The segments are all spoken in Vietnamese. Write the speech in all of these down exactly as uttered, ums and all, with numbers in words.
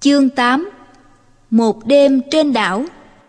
Chương tám. Một đêm trên đảo.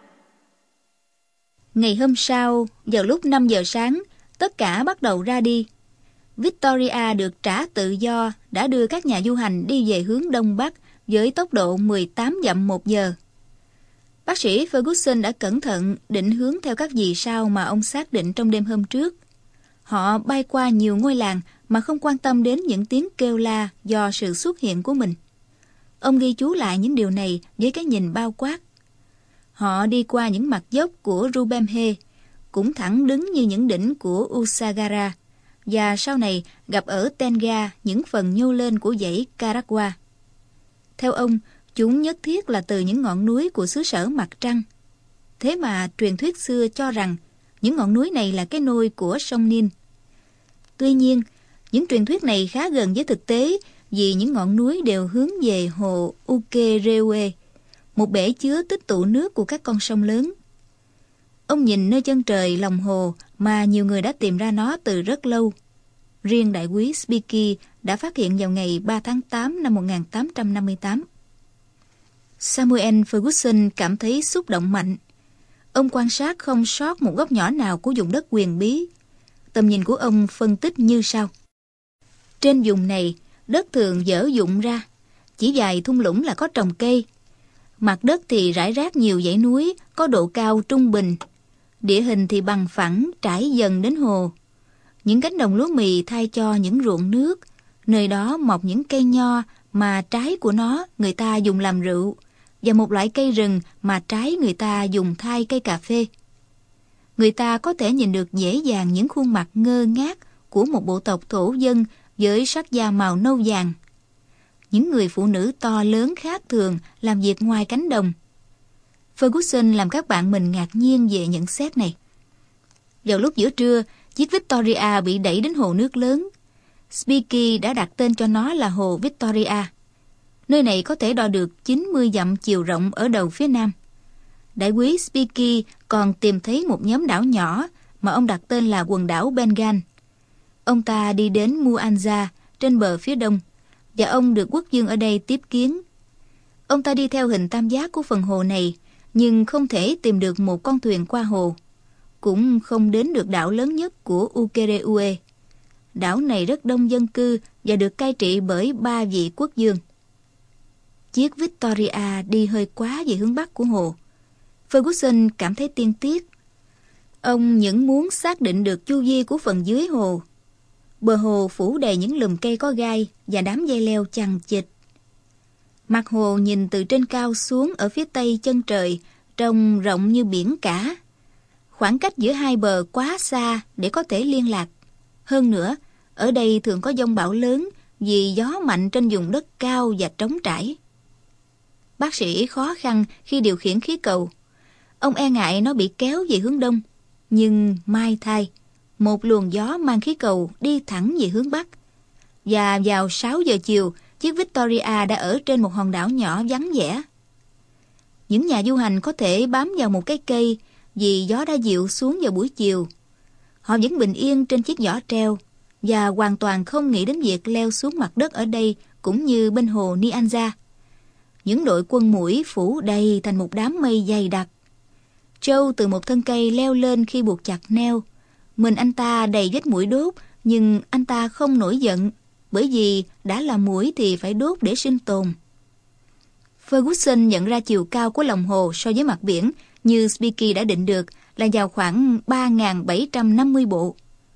Ngày hôm sau, vào lúc năm giờ sáng, tất cả bắt đầu ra đi. Victoria được trả tự do đã đưa các nhà du hành đi về hướng Đông Bắc với tốc độ mười tám dặm một giờ. Bác sĩ Ferguson đã cẩn thận định hướng theo các vì sao mà ông xác định trong đêm hôm trước. Họ bay qua nhiều ngôi làng mà không quan tâm đến những tiếng kêu la do sự xuất hiện của mình. Ông ghi chú lại những điều này với cái nhìn bao quát. Họ đi qua những mặt dốc của Rubemhe, cũng thẳng đứng như những đỉnh của Usagara, và sau này gặp ở Tenga những phần nhô lên của dãy Karagwa. Theo ông, chúng nhất thiết là từ những ngọn núi của xứ sở mặt trăng. Thế mà truyền thuyết xưa cho rằng những ngọn núi này là cái nôi của sông Nin. Tuy nhiên, những truyền thuyết này khá gần với thực tế vì những ngọn núi đều hướng về hồ Ukerewe, một bể chứa tích tụ nước của các con sông lớn. Ông nhìn nơi chân trời lòng hồ mà nhiều người đã tìm ra nó từ rất lâu. Riêng đại quý Speke đã phát hiện vào ngày ba tháng tám năm một nghìn tám trăm năm mươi tám. Samuel Ferguson cảm thấy xúc động mạnh. Ông quan sát không sót một góc nhỏ nào của vùng đất huyền bí. Tầm nhìn của ông phân tích như sau. Trên vùng này, đất thường dở dụng ra, chỉ vài thung lũng là có trồng cây. Mặt đất thì rải rác nhiều dãy núi, có độ cao trung bình. Địa hình thì bằng phẳng, trải dần đến hồ. Những cánh đồng lúa mì thay cho những ruộng nước. Nơi đó mọc những cây nho mà trái của nó người ta dùng làm rượu, và một loại cây rừng mà trái người ta dùng thay cây cà phê. Người ta có thể nhìn được dễ dàng những khuôn mặt ngơ ngác của một bộ tộc thổ dân với sắc da màu nâu vàng. Những người phụ nữ to lớn khác thường làm việc ngoài cánh đồng. Ferguson làm các bạn mình ngạc nhiên về nhận xét này. Vào lúc giữa trưa, chiếc Victoria bị đẩy đến hồ nước lớn. Speke đã đặt tên cho nó là hồ Victoria. Nơi này có thể đo được chín mươi dặm chiều rộng ở đầu phía nam. Đại quý Speke còn tìm thấy một nhóm đảo nhỏ mà ông đặt tên là quần đảo Bengal. Ông ta đi đến Muanza trên bờ phía đông, và ông được quốc vương ở đây tiếp kiến. Ông ta đi theo hình tam giác của phần hồ này, nhưng không thể tìm được một con thuyền qua hồ, cũng không đến được đảo lớn nhất của Ukereue. Đảo này rất đông dân cư và được cai trị bởi ba vị quốc vương. Chiếc Victoria đi hơi quá về hướng bắc của hồ. Ferguson cảm thấy tiên tiếc. Ông những muốn xác định được chu vi của phần dưới hồ. Bờ hồ phủ đầy những lùm cây có gai và đám dây leo chằng chịt. Mặt hồ nhìn từ trên cao xuống ở phía tây chân trời trông rộng như biển cả. Khoảng cách giữa hai bờ quá xa để có thể liên lạc. Hơn nữa, ở đây thường có dông bão lớn vì gió mạnh trên vùng đất cao và trống trải. Bác sĩ khó khăn khi điều khiển khí cầu. Ông e ngại nó bị kéo về hướng đông. Nhưng may thay, một luồng gió mang khí cầu đi thẳng về hướng bắc. Và vào sáu giờ chiều, chiếc Victoria đã ở trên một hòn đảo nhỏ vắng vẻ. Những nhà du hành có thể bám vào một cái cây vì gió đã dịu xuống vào buổi chiều. Họ vẫn bình yên trên chiếc giỏ treo và hoàn toàn không nghĩ đến việc leo xuống mặt đất ở đây cũng như bên hồ Nyanza. Những đội quân muỗi phủ đầy thành một đám mây dày đặc. Joe từ một thân cây leo lên khi buộc chặt neo. Mình anh ta đầy vết muỗi đốt, nhưng anh ta không nổi giận, bởi vì đã là muỗi thì phải đốt để sinh tồn. Ferguson nhận ra chiều cao của lòng hồ so với mặt biển, như Speke đã định được, là vào khoảng ba nghìn bảy trăm năm mươi bộ.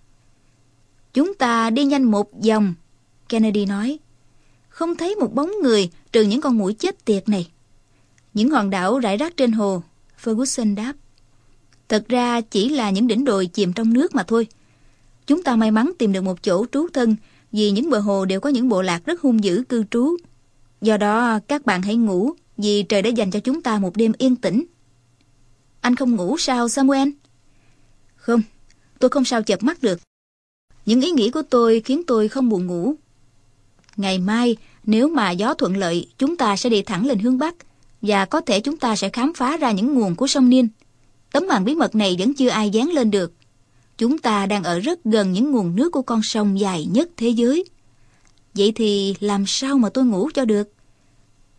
Chúng ta đi nhanh một vòng, Kennedy nói. Không thấy một bóng người trừ những con muỗi chết tiệt này. Những hòn đảo rải rác trên hồ, Ferguson đáp. Thật ra chỉ là những đỉnh đồi chìm trong nước mà thôi. Chúng ta may mắn tìm được một chỗ trú thân vì những bờ hồ đều có những bộ lạc rất hung dữ cư trú. Do đó các bạn hãy ngủ vì trời đã dành cho chúng ta một đêm yên tĩnh. Anh không ngủ sao Samuel? Không, tôi không sao chợp mắt được. Những ý nghĩ của tôi khiến tôi không buồn ngủ. Ngày mai, nếu mà gió thuận lợi, chúng ta sẽ đi thẳng lên hướng bắc, và có thể chúng ta sẽ khám phá ra những nguồn của sông Nin. Tấm màn bí mật này vẫn chưa ai dán lên được. Chúng ta đang ở rất gần những nguồn nước của con sông dài nhất thế giới. Vậy thì làm sao mà tôi ngủ cho được?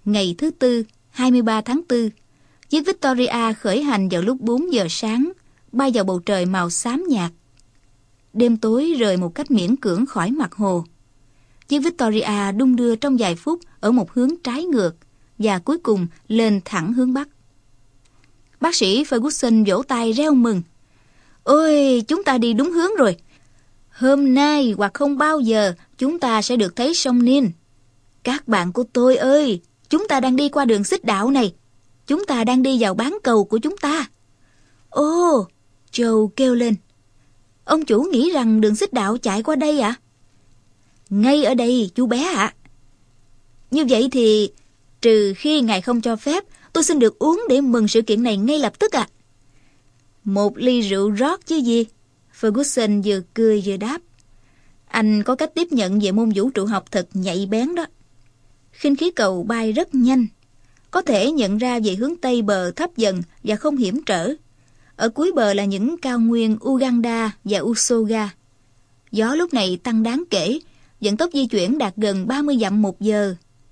Ngày thứ Tư, hai mươi ba tháng tư, chiếc Victoria khởi hành vào lúc bốn giờ sáng, bay vào bầu trời màu xám nhạt. Đêm tối rời một cách miễn cưỡng khỏi mặt hồ. Chiếc Victoria đung đưa trong vài phút ở một hướng trái ngược và cuối cùng lên thẳng hướng Bắc. Bác sĩ Ferguson vỗ tay reo mừng. Ôi, chúng ta đi đúng hướng rồi. Hôm nay hoặc không bao giờ chúng ta sẽ được thấy sông Nin. Các bạn của tôi ơi, chúng ta đang đi qua đường xích đạo này. Chúng ta đang đi vào bán cầu của chúng ta. Ồ, Joe kêu lên. Ông chủ nghĩ rằng đường xích đạo chạy qua đây ạ? À? Ngay ở đây, chú bé ạ. À. Như vậy thì, trừ khi ngài không cho phép, tôi xin được uống để mừng sự kiện này ngay lập tức ạ. À. Một ly rượu rót chứ gì? Ferguson vừa cười vừa đáp. Anh có cách tiếp nhận về môn vũ trụ học thật nhạy bén đó. Khinh khí cầu bay rất nhanh, có thể nhận ra về hướng Tây bờ thấp dần và không hiểm trở. Ở cuối bờ là những cao nguyên Uganda và Usoga. Gió lúc này tăng đáng kể, vận tốc di chuyển đạt gần ba mươi dặm một giờ.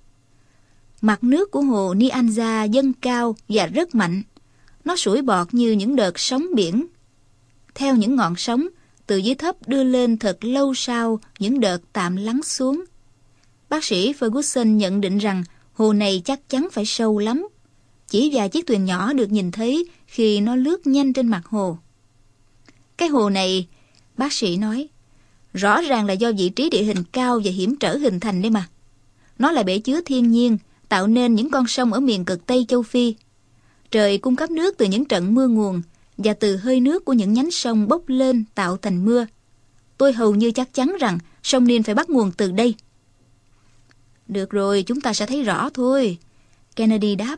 Mặt nước của hồ Nyanza dâng cao và rất mạnh. Nó sủi bọt như những đợt sóng biển. Theo những ngọn sóng, từ dưới thấp đưa lên thật lâu sau những đợt tạm lắng xuống. Bác sĩ Ferguson nhận định rằng hồ này chắc chắn phải sâu lắm. Chỉ vài chiếc thuyền nhỏ được nhìn thấy khi nó lướt nhanh trên mặt hồ. Cái hồ này, bác sĩ nói, rõ ràng là do vị trí địa hình cao và hiểm trở hình thành đấy mà. Nó là bể chứa thiên nhiên, tạo nên những con sông ở miền cực Tây châu Phi. Trời cung cấp nước từ những trận mưa nguồn và từ hơi nước của những nhánh sông bốc lên tạo thành mưa. Tôi hầu như chắc chắn rằng sông Nin phải bắt nguồn từ đây. Được rồi, chúng ta sẽ thấy rõ thôi, Kennedy đáp.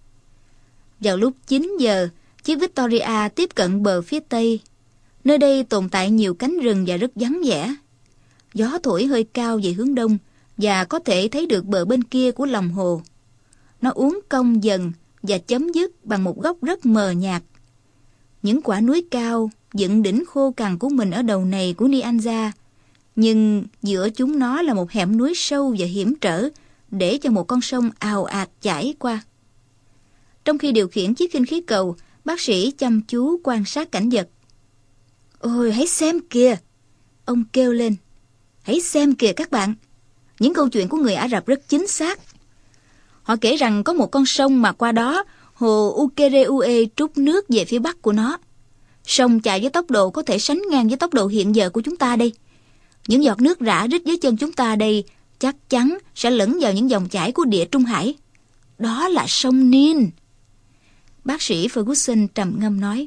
Vào lúc chín giờ, chiếc Victoria tiếp cận bờ phía Tây. Nơi đây tồn tại nhiều cánh rừng và rất vắng vẻ. Gió thổi hơi cao về hướng đông và có thể thấy được bờ bên kia của lòng hồ. Nó uốn cong dần và chấm dứt bằng một góc rất mờ nhạt. Những quả núi cao dựng đỉnh khô cằn của mình ở đầu này của Nyanza, nhưng giữa chúng nó là một hẻm núi sâu và hiểm trở để cho một con sông ào ạt chảy qua. Trong khi điều khiển chiếc khinh khí cầu, bác sĩ chăm chú quan sát cảnh vật. Ôi, hãy xem kìa! Ông kêu lên. Hãy xem kìa các bạn! Những câu chuyện của người Ả Rập rất chính xác. Họ kể rằng có một con sông mà qua đó, hồ Ukereue trút nước về phía bắc của nó. Sông chạy với tốc độ có thể sánh ngang với tốc độ hiện giờ của chúng ta đây. Những giọt nước rã rít dưới chân chúng ta đây chắc chắn sẽ lẫn vào những dòng chảy của Địa Trung Hải. Đó là sông Nin. Bác sĩ Ferguson trầm ngâm nói.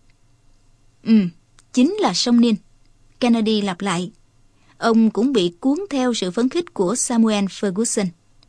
Ừ, chính là sông Nin. Kennedy lặp lại. Ông cũng bị cuốn theo sự phấn khích của Samuel Ferguson.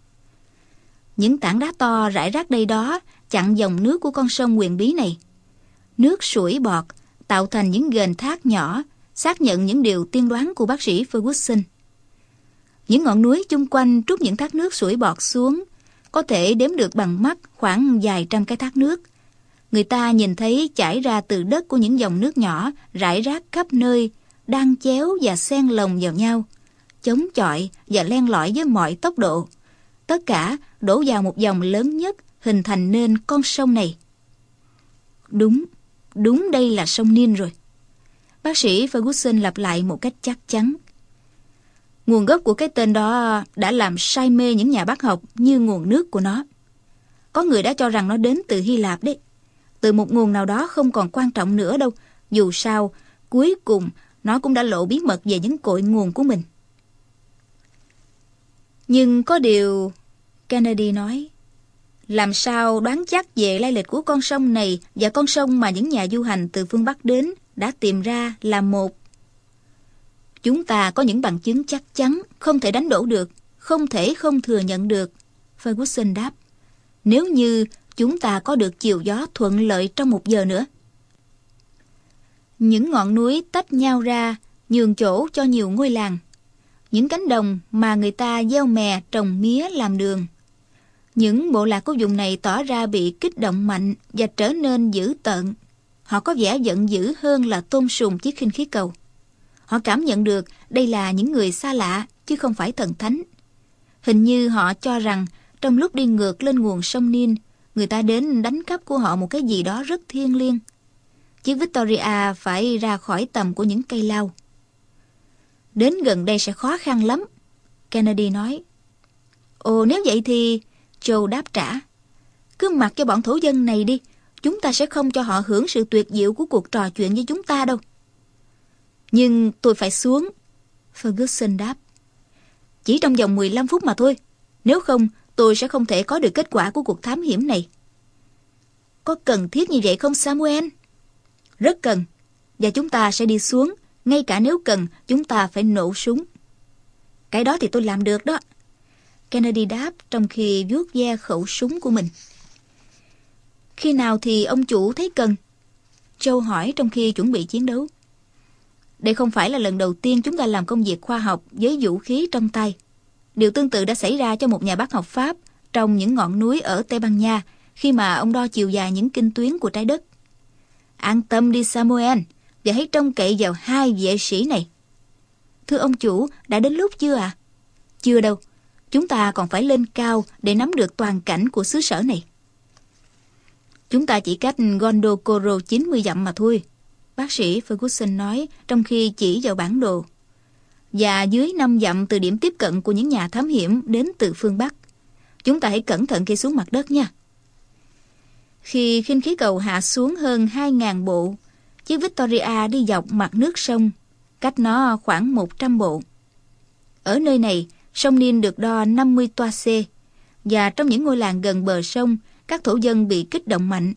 Những tảng đá to rải rác đây đó chặn dòng nước của con sông huyền bí này. Nước sủi bọt tạo thành những ghềnh thác nhỏ, xác nhận những điều tiên đoán của bác sĩ Ferguson. Những ngọn núi chung quanh trút những thác nước sủi bọt xuống, có thể đếm được bằng mắt khoảng vài trăm cái thác nước. Người ta nhìn thấy chảy ra từ đất của những dòng nước nhỏ rải rác khắp nơi, đan chéo và xen lồng vào nhau, chống chọi và len lỏi với mọi tốc độ. Tất cả đổ vào một dòng lớn nhất, hình thành nên con sông này. Đúng, đúng đây là sông Nin rồi. Bác sĩ Ferguson lặp lại một cách chắc chắn. Nguồn gốc của cái tên đó đã làm say mê những nhà bác học như nguồn nước của nó. Có người đã cho rằng nó đến từ Hy Lạp đấy. Từ một nguồn nào đó không còn quan trọng nữa đâu. Dù sao, cuối cùng nó cũng đã lộ bí mật về những cội nguồn của mình. Nhưng có điều, Kennedy nói, làm sao đoán chắc về lai lịch của con sông này và con sông mà những nhà du hành từ phương Bắc đến đã tìm ra là một. Chúng ta có những bằng chứng chắc chắn, không thể đánh đổ được, không thể không thừa nhận được, Ferguson đáp. Nếu như chúng ta có được chiều gió thuận lợi trong một giờ nữa. Những ngọn núi tách nhau ra, nhường chỗ cho nhiều ngôi làng. Những cánh đồng mà người ta gieo mè trồng mía làm đường. Những bộ lạc của vùng này tỏ ra bị kích động mạnh và trở nên dữ tợn. Họ có vẻ giận dữ hơn là tôn sùng chiếc khinh khí cầu. Họ cảm nhận được đây là những người xa lạ chứ không phải thần thánh. Hình như họ cho rằng trong lúc đi ngược lên nguồn sông Nin, người ta đến đánh cắp của họ một cái gì đó rất thiêng liêng. Chiếc Victoria phải ra khỏi tầm của những cây lao. Đến gần đây sẽ khó khăn lắm, Kennedy nói. Ồ, nếu vậy thì... Joe đáp trả. Cứ mặc cho bọn thổ dân này đi, chúng ta sẽ không cho họ hưởng sự tuyệt diệu của cuộc trò chuyện với chúng ta đâu. Nhưng tôi phải xuống, Ferguson đáp. Chỉ trong vòng mười lăm phút mà thôi. Nếu không, tôi sẽ không thể có được kết quả của cuộc thám hiểm này. Có cần thiết như vậy không, Samuel? Rất cần. Và chúng ta sẽ đi xuống, ngay cả nếu cần, chúng ta phải nổ súng. Cái đó thì tôi làm được đó, Kennedy đáp trong khi vuốt ve khẩu súng của mình. Khi nào thì ông chủ thấy cần? Joe hỏi trong khi chuẩn bị chiến đấu. Đây không phải là lần đầu tiên chúng ta làm công việc khoa học với vũ khí trong tay. Điều tương tự đã xảy ra cho một nhà bác học Pháp trong những ngọn núi ở Tây Ban Nha khi mà ông đo chiều dài những kinh tuyến của trái đất. An tâm đi Samuel, và hãy trông cậy vào hai vệ sĩ này. Thưa ông chủ, đã đến lúc chưa ạ? À? Chưa đâu, chúng ta còn phải lên cao để nắm được toàn cảnh của xứ sở này. Chúng ta chỉ cách Gondokoro chín mươi dặm mà thôi, bác sĩ Ferguson nói trong khi chỉ vào bản đồ. Và dưới năm dặm từ điểm tiếp cận của những nhà thám hiểm đến từ phương Bắc. Chúng ta hãy cẩn thận khi xuống mặt đất nha. Khi khinh khí cầu hạ xuống hơn hai nghìn bộ, chiếc Victoria đi dọc mặt nước sông, cách nó khoảng một trăm bộ. Ở nơi này, sông Nin được đo năm mươi toa C, và trong những ngôi làng gần bờ sông, các thổ dân bị kích động mạnh.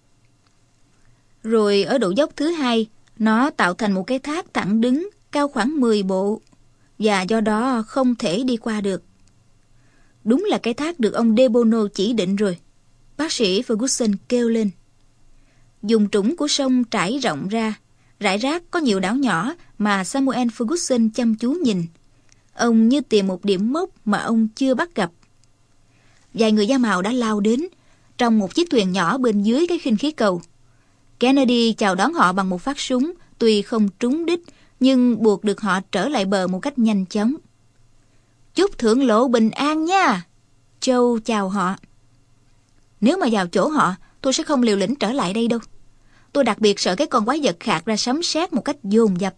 Rồi ở độ dốc thứ hai, nó tạo thành một cái thác thẳng đứng cao khoảng mười bộ, và do đó không thể đi qua được. Đúng là cái thác được ông De Bono chỉ định rồi, bác sĩ Ferguson kêu lên. Vùng trũng của sông trải rộng ra, rải rác có nhiều đảo nhỏ mà Samuel Ferguson chăm chú nhìn. Ông như tìm một điểm mốc mà ông chưa bắt gặp. Vài người da màu đã lao đến, trong một chiếc thuyền nhỏ bên dưới cái khinh khí cầu. Kennedy chào đón họ bằng một phát súng, tuy không trúng đích, nhưng buộc được họ trở lại bờ một cách nhanh chóng. Chúc thượng lộ bình an nha, Joe chào họ. Nếu mà vào chỗ họ, tôi sẽ không liều lĩnh trở lại đây đâu. Tôi đặc biệt sợ cái con quái vật khạc ra sấm sét một cách dồn dập.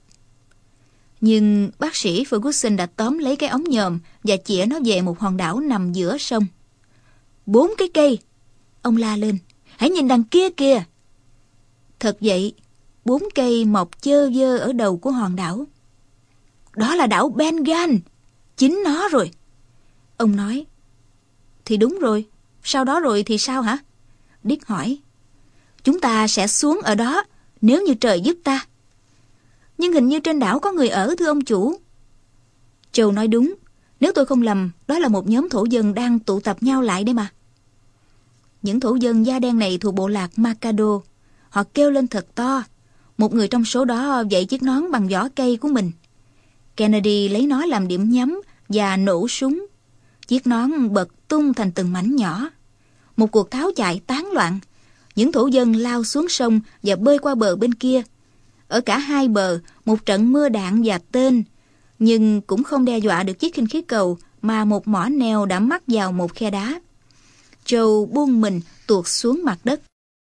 Nhưng bác sĩ Ferguson đã tóm lấy cái ống nhòm và chĩa nó về một hòn đảo nằm giữa sông. Bốn cái cây, ông la lên. Hãy nhìn đằng kia kìa. Thật vậy, bốn cây mọc chơ vơ ở đầu của hòn đảo. Đó là đảo Bengal, chính nó rồi, ông nói. Thì đúng rồi, sau đó rồi thì sao hả? Dick hỏi. Chúng ta sẽ xuống ở đó nếu như trời giúp ta. Nhưng hình như trên đảo có người ở, thưa ông chủ. Joe nói đúng. Nếu tôi không lầm, đó là một nhóm thổ dân đang tụ tập nhau lại đấy mà. Những thổ dân da đen này thuộc bộ lạc Macado. Họ kêu lên thật to. Một người trong số đó vẫy chiếc nón bằng vỏ cây của mình. Kennedy lấy nó làm điểm nhắm và nổ súng. Chiếc nón bật tung thành từng mảnh nhỏ. Một cuộc tháo chạy tán loạn. Những thổ dân lao xuống sông và bơi qua bờ bên kia. Ở cả hai bờ, một trận mưa đạn và tên, nhưng cũng không đe dọa được chiếc khinh khí cầu mà một mỏ neo đã mắc vào một khe đá. Joe buông mình tuột xuống mặt đất.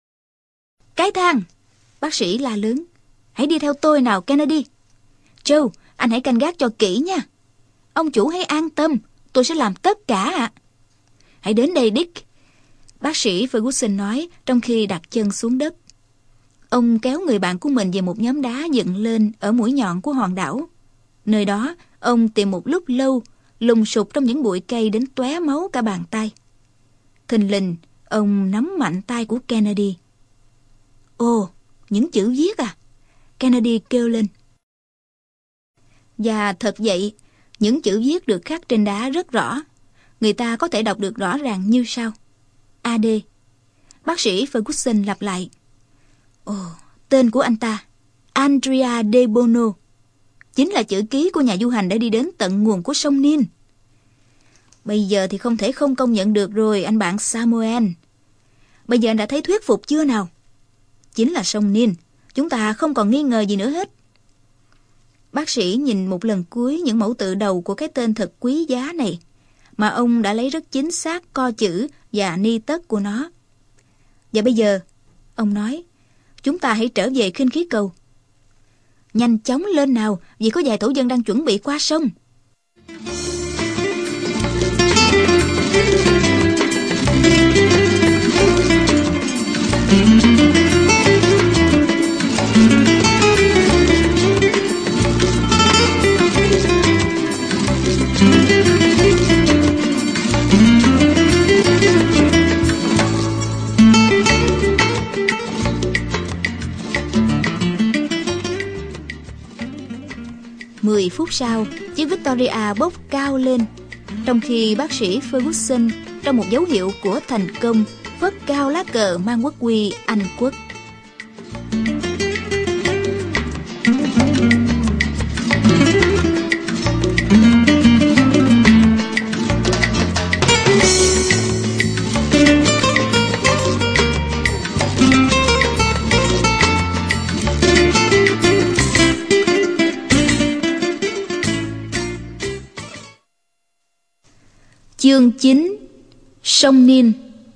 Cái thang! Bác sĩ la lớn. Hãy đi theo tôi nào, Kennedy. Joe, anh hãy canh gác cho kỹ nha. Ông chủ hãy an tâm, tôi sẽ làm tất cả ạ. Hãy đến đây, Dick. Bác sĩ Ferguson nói trong khi đặt chân xuống đất. Ông kéo người bạn của mình về một nhóm đá dựng lên ở mũi nhọn của hòn đảo. Nơi đó, ông tìm một lúc lâu, lùng sục trong những bụi cây đến tóe máu cả bàn tay. Thình lình, ông nắm mạnh tay của Kennedy. Ồ, những chữ viết à? Kennedy kêu lên. Và thật vậy, những chữ viết được khắc trên đá rất rõ. Người ta có thể đọc được rõ ràng như sau. a đê. Bác sĩ Ferguson lặp lại. Ồ, tên của anh ta, Andrea De Bono, chính là chữ ký của nhà du hành đã đi đến tận nguồn của sông Nin. Bây giờ thì không thể không công nhận được rồi, anh bạn Samuel. Bây giờ anh đã thấy thuyết phục chưa nào? Chính là sông Nin, chúng ta không còn nghi ngờ gì nữa hết. Bác sĩ nhìn một lần cuối những mẫu tự đầu của cái tên thật quý giá này. mà ông đã lấy rất chính xác co chữ và ni tất của nó. Và bây giờ, ông nói, chúng ta hãy trở về khinh khí cầu. Nhanh chóng lên nào, vì có vài tổ dân đang chuẩn bị qua sông. Mười phút sau, chiếc Victoria bốc cao lên, trong khi bác sĩ Ferguson, trong một dấu hiệu của thành công, phất cao lá cờ mang quốc huy Anh quốc. Chương chín. Sông Nin.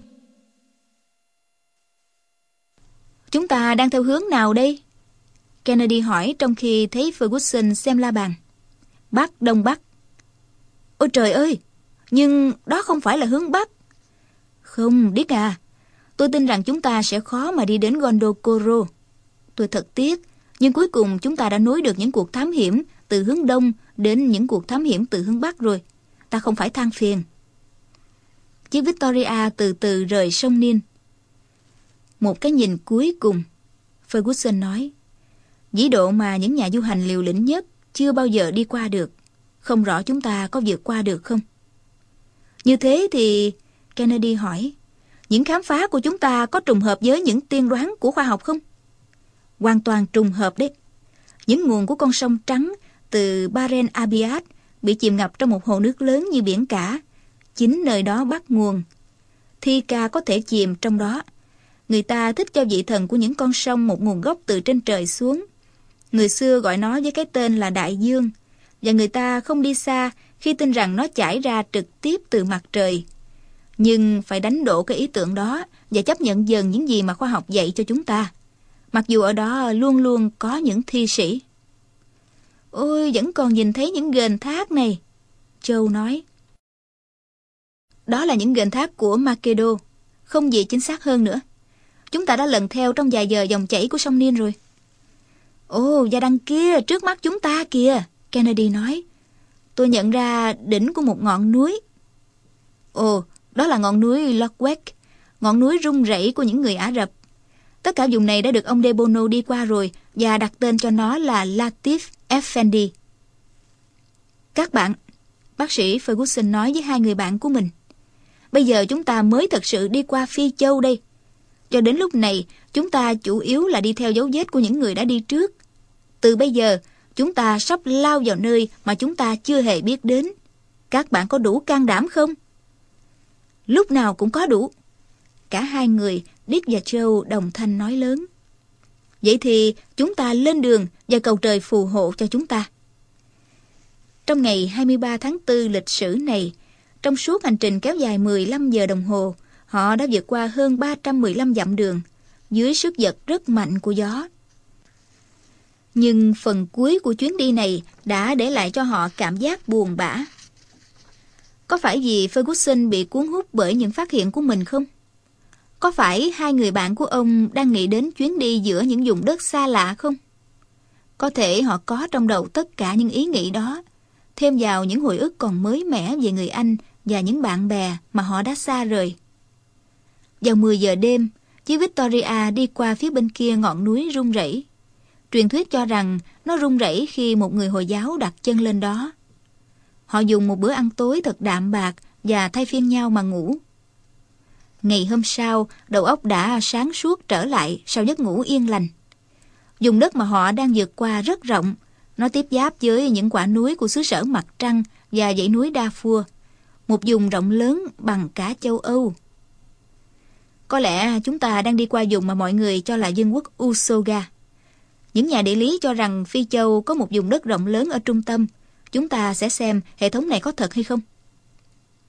Chúng ta đang theo hướng nào đây? Kennedy hỏi trong khi thấy Ferguson xem la bàn. Bắc, Đông Bắc. Ôi trời ơi, nhưng đó không phải là hướng Bắc. Không, Dick à, tôi tin rằng chúng ta sẽ khó mà đi đến Gondokoro. Tôi thật tiếc, nhưng cuối cùng chúng ta đã nối được những cuộc thám hiểm từ hướng Đông đến những cuộc thám hiểm từ hướng Bắc rồi. Ta không phải than phiền. Chiếc Victoria từ từ rời sông Nin. Một cái nhìn cuối cùng, Ferguson nói, vĩ độ mà những nhà du hành liều lĩnh nhất chưa bao giờ đi qua được. Không rõ chúng ta có vượt qua được không? Như thế thì, Kennedy hỏi, những khám phá của chúng ta có trùng hợp với những tiên đoán của khoa học không? Hoàn toàn trùng hợp đấy. Những nguồn của con sông trắng từ Baren Abiad bị chìm ngập trong một hồ nước lớn như biển cả. Chính nơi đó bắt nguồn. Thi ca có thể chìm trong đó. Người ta thích cho vị thần của những con sông một nguồn gốc từ trên trời xuống. Người xưa gọi nó với cái tên là Đại Dương. Và người ta không đi xa khi tin rằng nó chảy ra trực tiếp từ mặt trời. Nhưng phải đánh đổ cái ý tưởng đó và chấp nhận dần những gì mà khoa học dạy cho chúng ta. Mặc dù ở đó luôn luôn có những thi sĩ. Ôi, vẫn còn nhìn thấy những ghềnh thác này, Joe nói. Đó là những ghềnh thác của Makedo, không gì chính xác hơn nữa. Chúng ta đã lần theo trong vài giờ dòng chảy của sông Nin rồi. Ồ, và đằng kia, trước mắt chúng ta kìa, Kennedy nói. Tôi nhận ra đỉnh của một ngọn núi. Ồ, đó là ngọn núi Lockwek, ngọn núi rung rẩy của những người Ả Rập. Tất cả vùng này đã được ông De Bono đi qua rồi và đặt tên cho nó là Latif Effendi. Các bạn, bác sĩ Ferguson nói với hai người bạn của mình, bây giờ chúng ta mới thật sự đi qua Phi Châu đây. Cho đến lúc này, chúng ta chủ yếu là đi theo dấu vết của những người đã đi trước. Từ bây giờ, chúng ta sắp lao vào nơi mà chúng ta chưa hề biết đến. Các bạn có đủ can đảm không? Lúc nào cũng có đủ. Cả hai người, Dick và Joe đồng thanh nói lớn. Vậy thì chúng ta lên đường và cầu trời phù hộ cho chúng ta. Trong ngày hai mươi ba tháng tư lịch sử này, trong suốt hành trình kéo dài mười lăm giờ đồng hồ, họ đã vượt qua hơn ba trăm mười lăm dặm đường, dưới sức giật rất mạnh của gió. Nhưng phần cuối của chuyến đi này đã để lại cho họ cảm giác buồn bã. Có phải vì Ferguson bị cuốn hút bởi những phát hiện của mình không? Có phải hai người bạn của ông đang nghĩ đến chuyến đi giữa những vùng đất xa lạ không? Có thể họ có trong đầu tất cả những ý nghĩ đó, thêm vào những hồi ức còn mới mẻ về người Anh và những bạn bè mà họ đã xa rời. Vào mười giờ đêm, chiếc Victoria đi qua phía bên kia ngọn núi rung rẩy. Truyền thuyết cho rằng nó rung rẩy khi một người Hồi giáo đặt chân lên đó. Họ dùng một bữa ăn tối thật đạm bạc và thay phiên nhau mà ngủ. Ngày hôm sau, đầu óc đã sáng suốt trở lại sau giấc ngủ yên lành. Vùng đất mà họ đang vượt qua rất rộng. Nó tiếp giáp với những quả núi của xứ sở Mặt Trăng và dãy núi Darfur, một vùng rộng lớn bằng cả châu Âu. Có lẽ chúng ta đang đi qua vùng mà mọi người cho là vương quốc Usoga. Những nhà địa lý cho rằng Phi Châu có một vùng đất rộng lớn ở trung tâm. Chúng ta sẽ xem hệ thống này có thật hay không.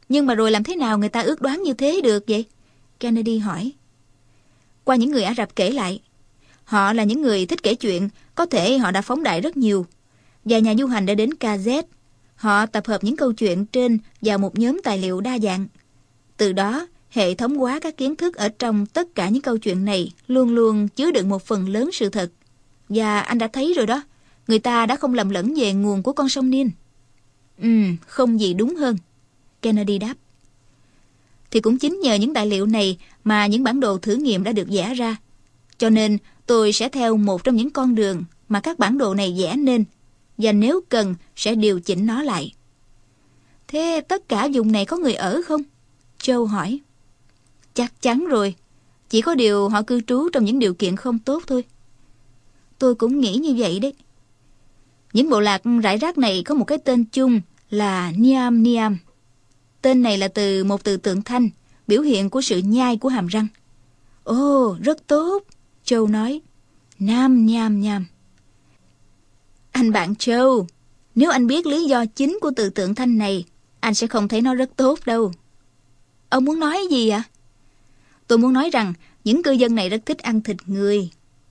Nhưng mà rồi làm thế nào người ta ước đoán như thế được vậy? Kennedy hỏi. Qua những người Ả Rập kể lại, họ là những người thích kể chuyện, có thể họ đã phóng đại rất nhiều. Và nhà du hành đã đến ca dét. Họ tập hợp những câu chuyện trên vào một nhóm tài liệu đa dạng. Từ đó, hệ thống hóa các kiến thức ở trong tất cả những câu chuyện này luôn luôn chứa đựng một phần lớn sự thật. Và anh đã thấy rồi đó, người ta đã không lầm lẫn về nguồn của con sông Nin. Ừ, không gì đúng hơn, Kennedy đáp. Thì cũng chính nhờ những tài liệu này mà những bản đồ thử nghiệm đã được vẽ ra. Cho nên tôi sẽ theo một trong những con đường mà các bản đồ này vẽ nên, và nếu cần sẽ điều chỉnh nó lại. Thế tất cả vùng này có người ở không? Joe hỏi. Chắc chắn rồi. Chỉ có điều họ cư trú trong những điều kiện không tốt thôi. Tôi cũng nghĩ như vậy đấy. Những bộ lạc rải rác này có một cái tên chung là Niam Niam. Tên này là từ một từ tượng thanh, biểu hiện của sự nhai của hàm răng. Ồ, rất tốt, Joe nói. Nam nham nham. Anh bạn Joe, nếu anh biết lý do chính của từ tượng thanh này, anh sẽ không thấy nó rất tốt đâu. Ông muốn nói gì ạ? Tôi muốn nói rằng những cư dân này rất thích ăn thịt người.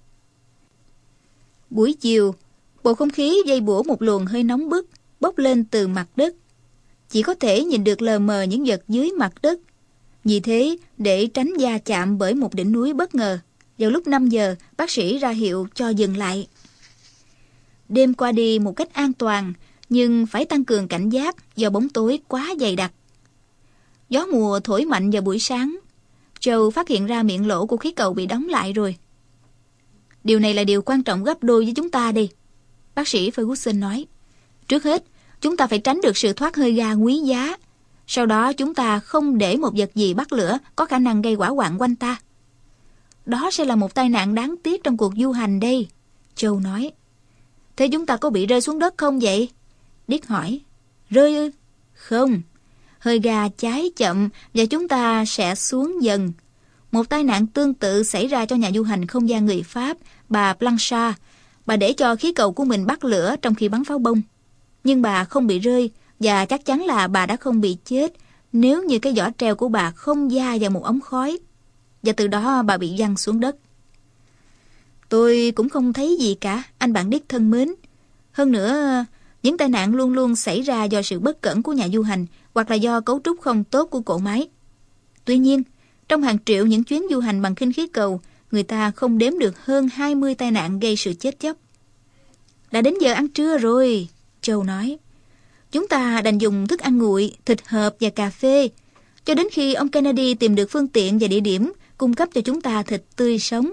Buổi chiều, bầu không khí dây bủa một luồng hơi nóng bức bốc lên từ mặt đất. Chỉ có thể nhìn được lờ mờ những vật dưới mặt đất. Vì thế, để tránh va chạm bởi một đỉnh núi bất ngờ, vào lúc năm giờ, bác sĩ ra hiệu cho dừng lại. Đêm qua đi một cách an toàn, nhưng phải tăng cường cảnh giác do bóng tối quá dày đặc. Gió mùa thổi mạnh vào buổi sáng. Joe phát hiện ra miệng lỗ của khí cầu bị đóng lại rồi. Điều này là điều quan trọng gấp đôi với chúng ta đây, bác sĩ Ferguson nói. Trước hết, chúng ta phải tránh được sự thoát hơi ga quý giá. Sau đó chúng ta không để một vật gì bắt lửa có khả năng gây hỏa hoạn quanh ta. Đó sẽ là một tai nạn đáng tiếc trong cuộc du hành đây, Joe nói. Thế chúng ta có bị rơi xuống đất không vậy? Dick hỏi. Rơi ư? Không. Hơi ga cháy chậm và chúng ta sẽ xuống dần. Một tai nạn tương tự xảy ra cho nhà du hành không gian người Pháp, bà Blanchard. Bà để cho khí cầu của mình bắt lửa trong khi bắn pháo bông. Nhưng bà không bị rơi, và chắc chắn là bà đã không bị chết nếu như cái giỏ treo của bà không va vào một ống khói. Và từ đó bà bị văng xuống đất. Tôi cũng không thấy gì cả, anh bạn Dick thân mến. Hơn nữa, những tai nạn luôn luôn xảy ra do sự bất cẩn của nhà du hành hoặc là do cấu trúc không tốt của cỗ máy. Tuy nhiên, trong hàng triệu những chuyến du hành bằng khinh khí cầu, người ta không đếm được hơn hai mươi tai nạn gây sự chết chóc. Đã đến giờ ăn trưa rồi, Joe nói. Chúng ta đành dùng thức ăn nguội, thịt hộp và cà phê, cho đến khi ông Kennedy tìm được phương tiện và địa điểm cung cấp cho chúng ta thịt tươi sống.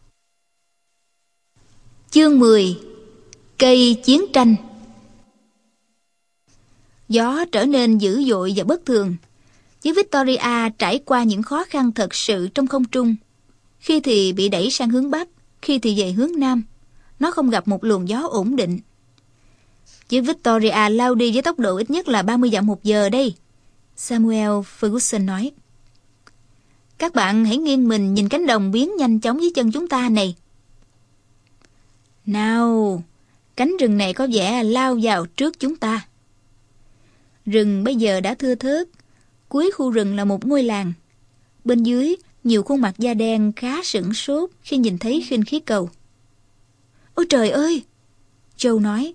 Chương mười. Cây chiến tranh. Gió trở nên dữ dội và bất thường. Chiếc Victoria trải qua những khó khăn thật sự trong không trung. Khi thì bị đẩy sang hướng Bắc, khi thì về hướng Nam. Nó không gặp một luồng gió ổn định. Chiếc Victoria lao đi với tốc độ ít nhất là ba mươi dặm một giờ đây, Samuel Ferguson nói. Các bạn hãy nghiêng mình nhìn cánh đồng biến nhanh chóng dưới chân chúng ta này. Nào, cánh rừng này có vẻ lao vào trước chúng ta. Rừng bây giờ đã thưa thớt. Cuối khu rừng là một ngôi làng. Bên dưới, nhiều khuôn mặt da đen khá sửng sốt khi nhìn thấy khinh khí cầu. Ôi trời ơi! Joe nói.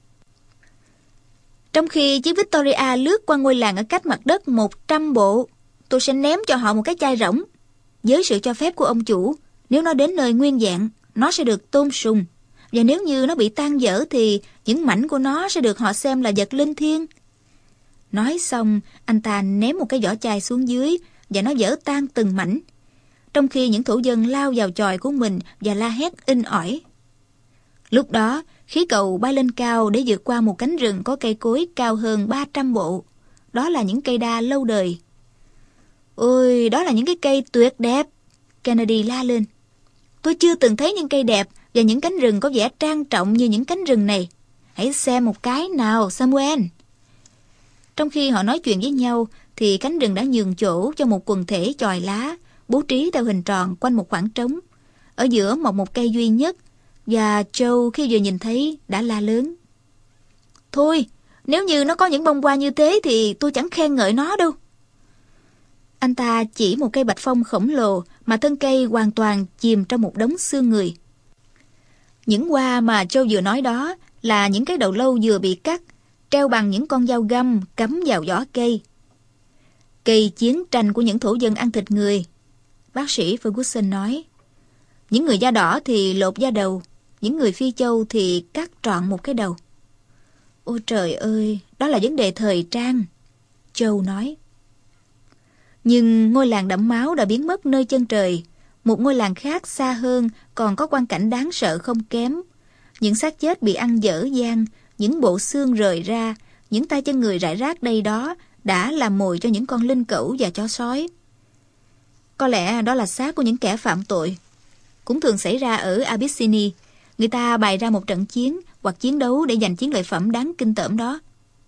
Trong khi chiếc Victoria lướt qua ngôi làng ở cách mặt đất một trăm bộ, tôi sẽ ném cho họ một cái chai rỗng. Với sự cho phép của ông chủ, nếu nó đến nơi nguyên vẹn, nó sẽ được tôn sùng. Và nếu như nó bị tan vỡ thì những mảnh của nó sẽ được họ xem là vật linh thiêng. Nói xong, anh ta ném một cái vỏ chai xuống dưới và nó vỡ tan từng mảnh, trong khi những thổ dân lao vào chòi của mình và la hét inh ỏi. Lúc đó, khí cầu bay lên cao để vượt qua một cánh rừng có cây cối cao hơn ba trăm bộ. Đó là những cây đa lâu đời. Ôi, đó là những cái cây tuyệt đẹp, Kennedy la lên. Tôi chưa từng thấy những cây đẹp và những cánh rừng có vẻ trang trọng như những cánh rừng này. Hãy xem một cái nào, Samuel. Trong khi họ nói chuyện với nhau, thì cánh rừng đã nhường chỗ cho một quần thể chòi lá, bố trí theo hình tròn quanh một khoảng trống. Ở giữa mọc một cây duy nhất, và Joe khi vừa nhìn thấy đã la lớn. Thôi, nếu như nó có những bông hoa như thế thì tôi chẳng khen ngợi nó đâu. Anh ta chỉ một cây bạch phong khổng lồ mà thân cây hoàn toàn chìm trong một đống xương người. Những hoa mà Joe vừa nói đó là những cái đầu lâu vừa bị cắt, treo bằng những con dao găm cắm vào vỏ cây. Cây chiến tranh của những thổ dân ăn thịt người, bác sĩ Ferguson nói. Những người da đỏ thì lột da đầu, những người Phi Châu thì cắt trọn một cái đầu. Ôi trời ơi, đó là vấn đề thời trang, Joe nói. Nhưng ngôi làng đẫm máu đã biến mất nơi chân trời. Một ngôi làng khác xa hơn còn có quang cảnh đáng sợ không kém. Những xác chết bị ăn dở dang, những bộ xương rời ra, những tay chân người rải rác đây đó đã làm mồi cho những con linh cẩu và chó sói. Có lẽ đó là xác của những kẻ phạm tội. Cũng thường xảy ra ở Abyssinia. Người ta bày ra một trận chiến hoặc chiến đấu để giành chiến lợi phẩm đáng kinh tởm đó.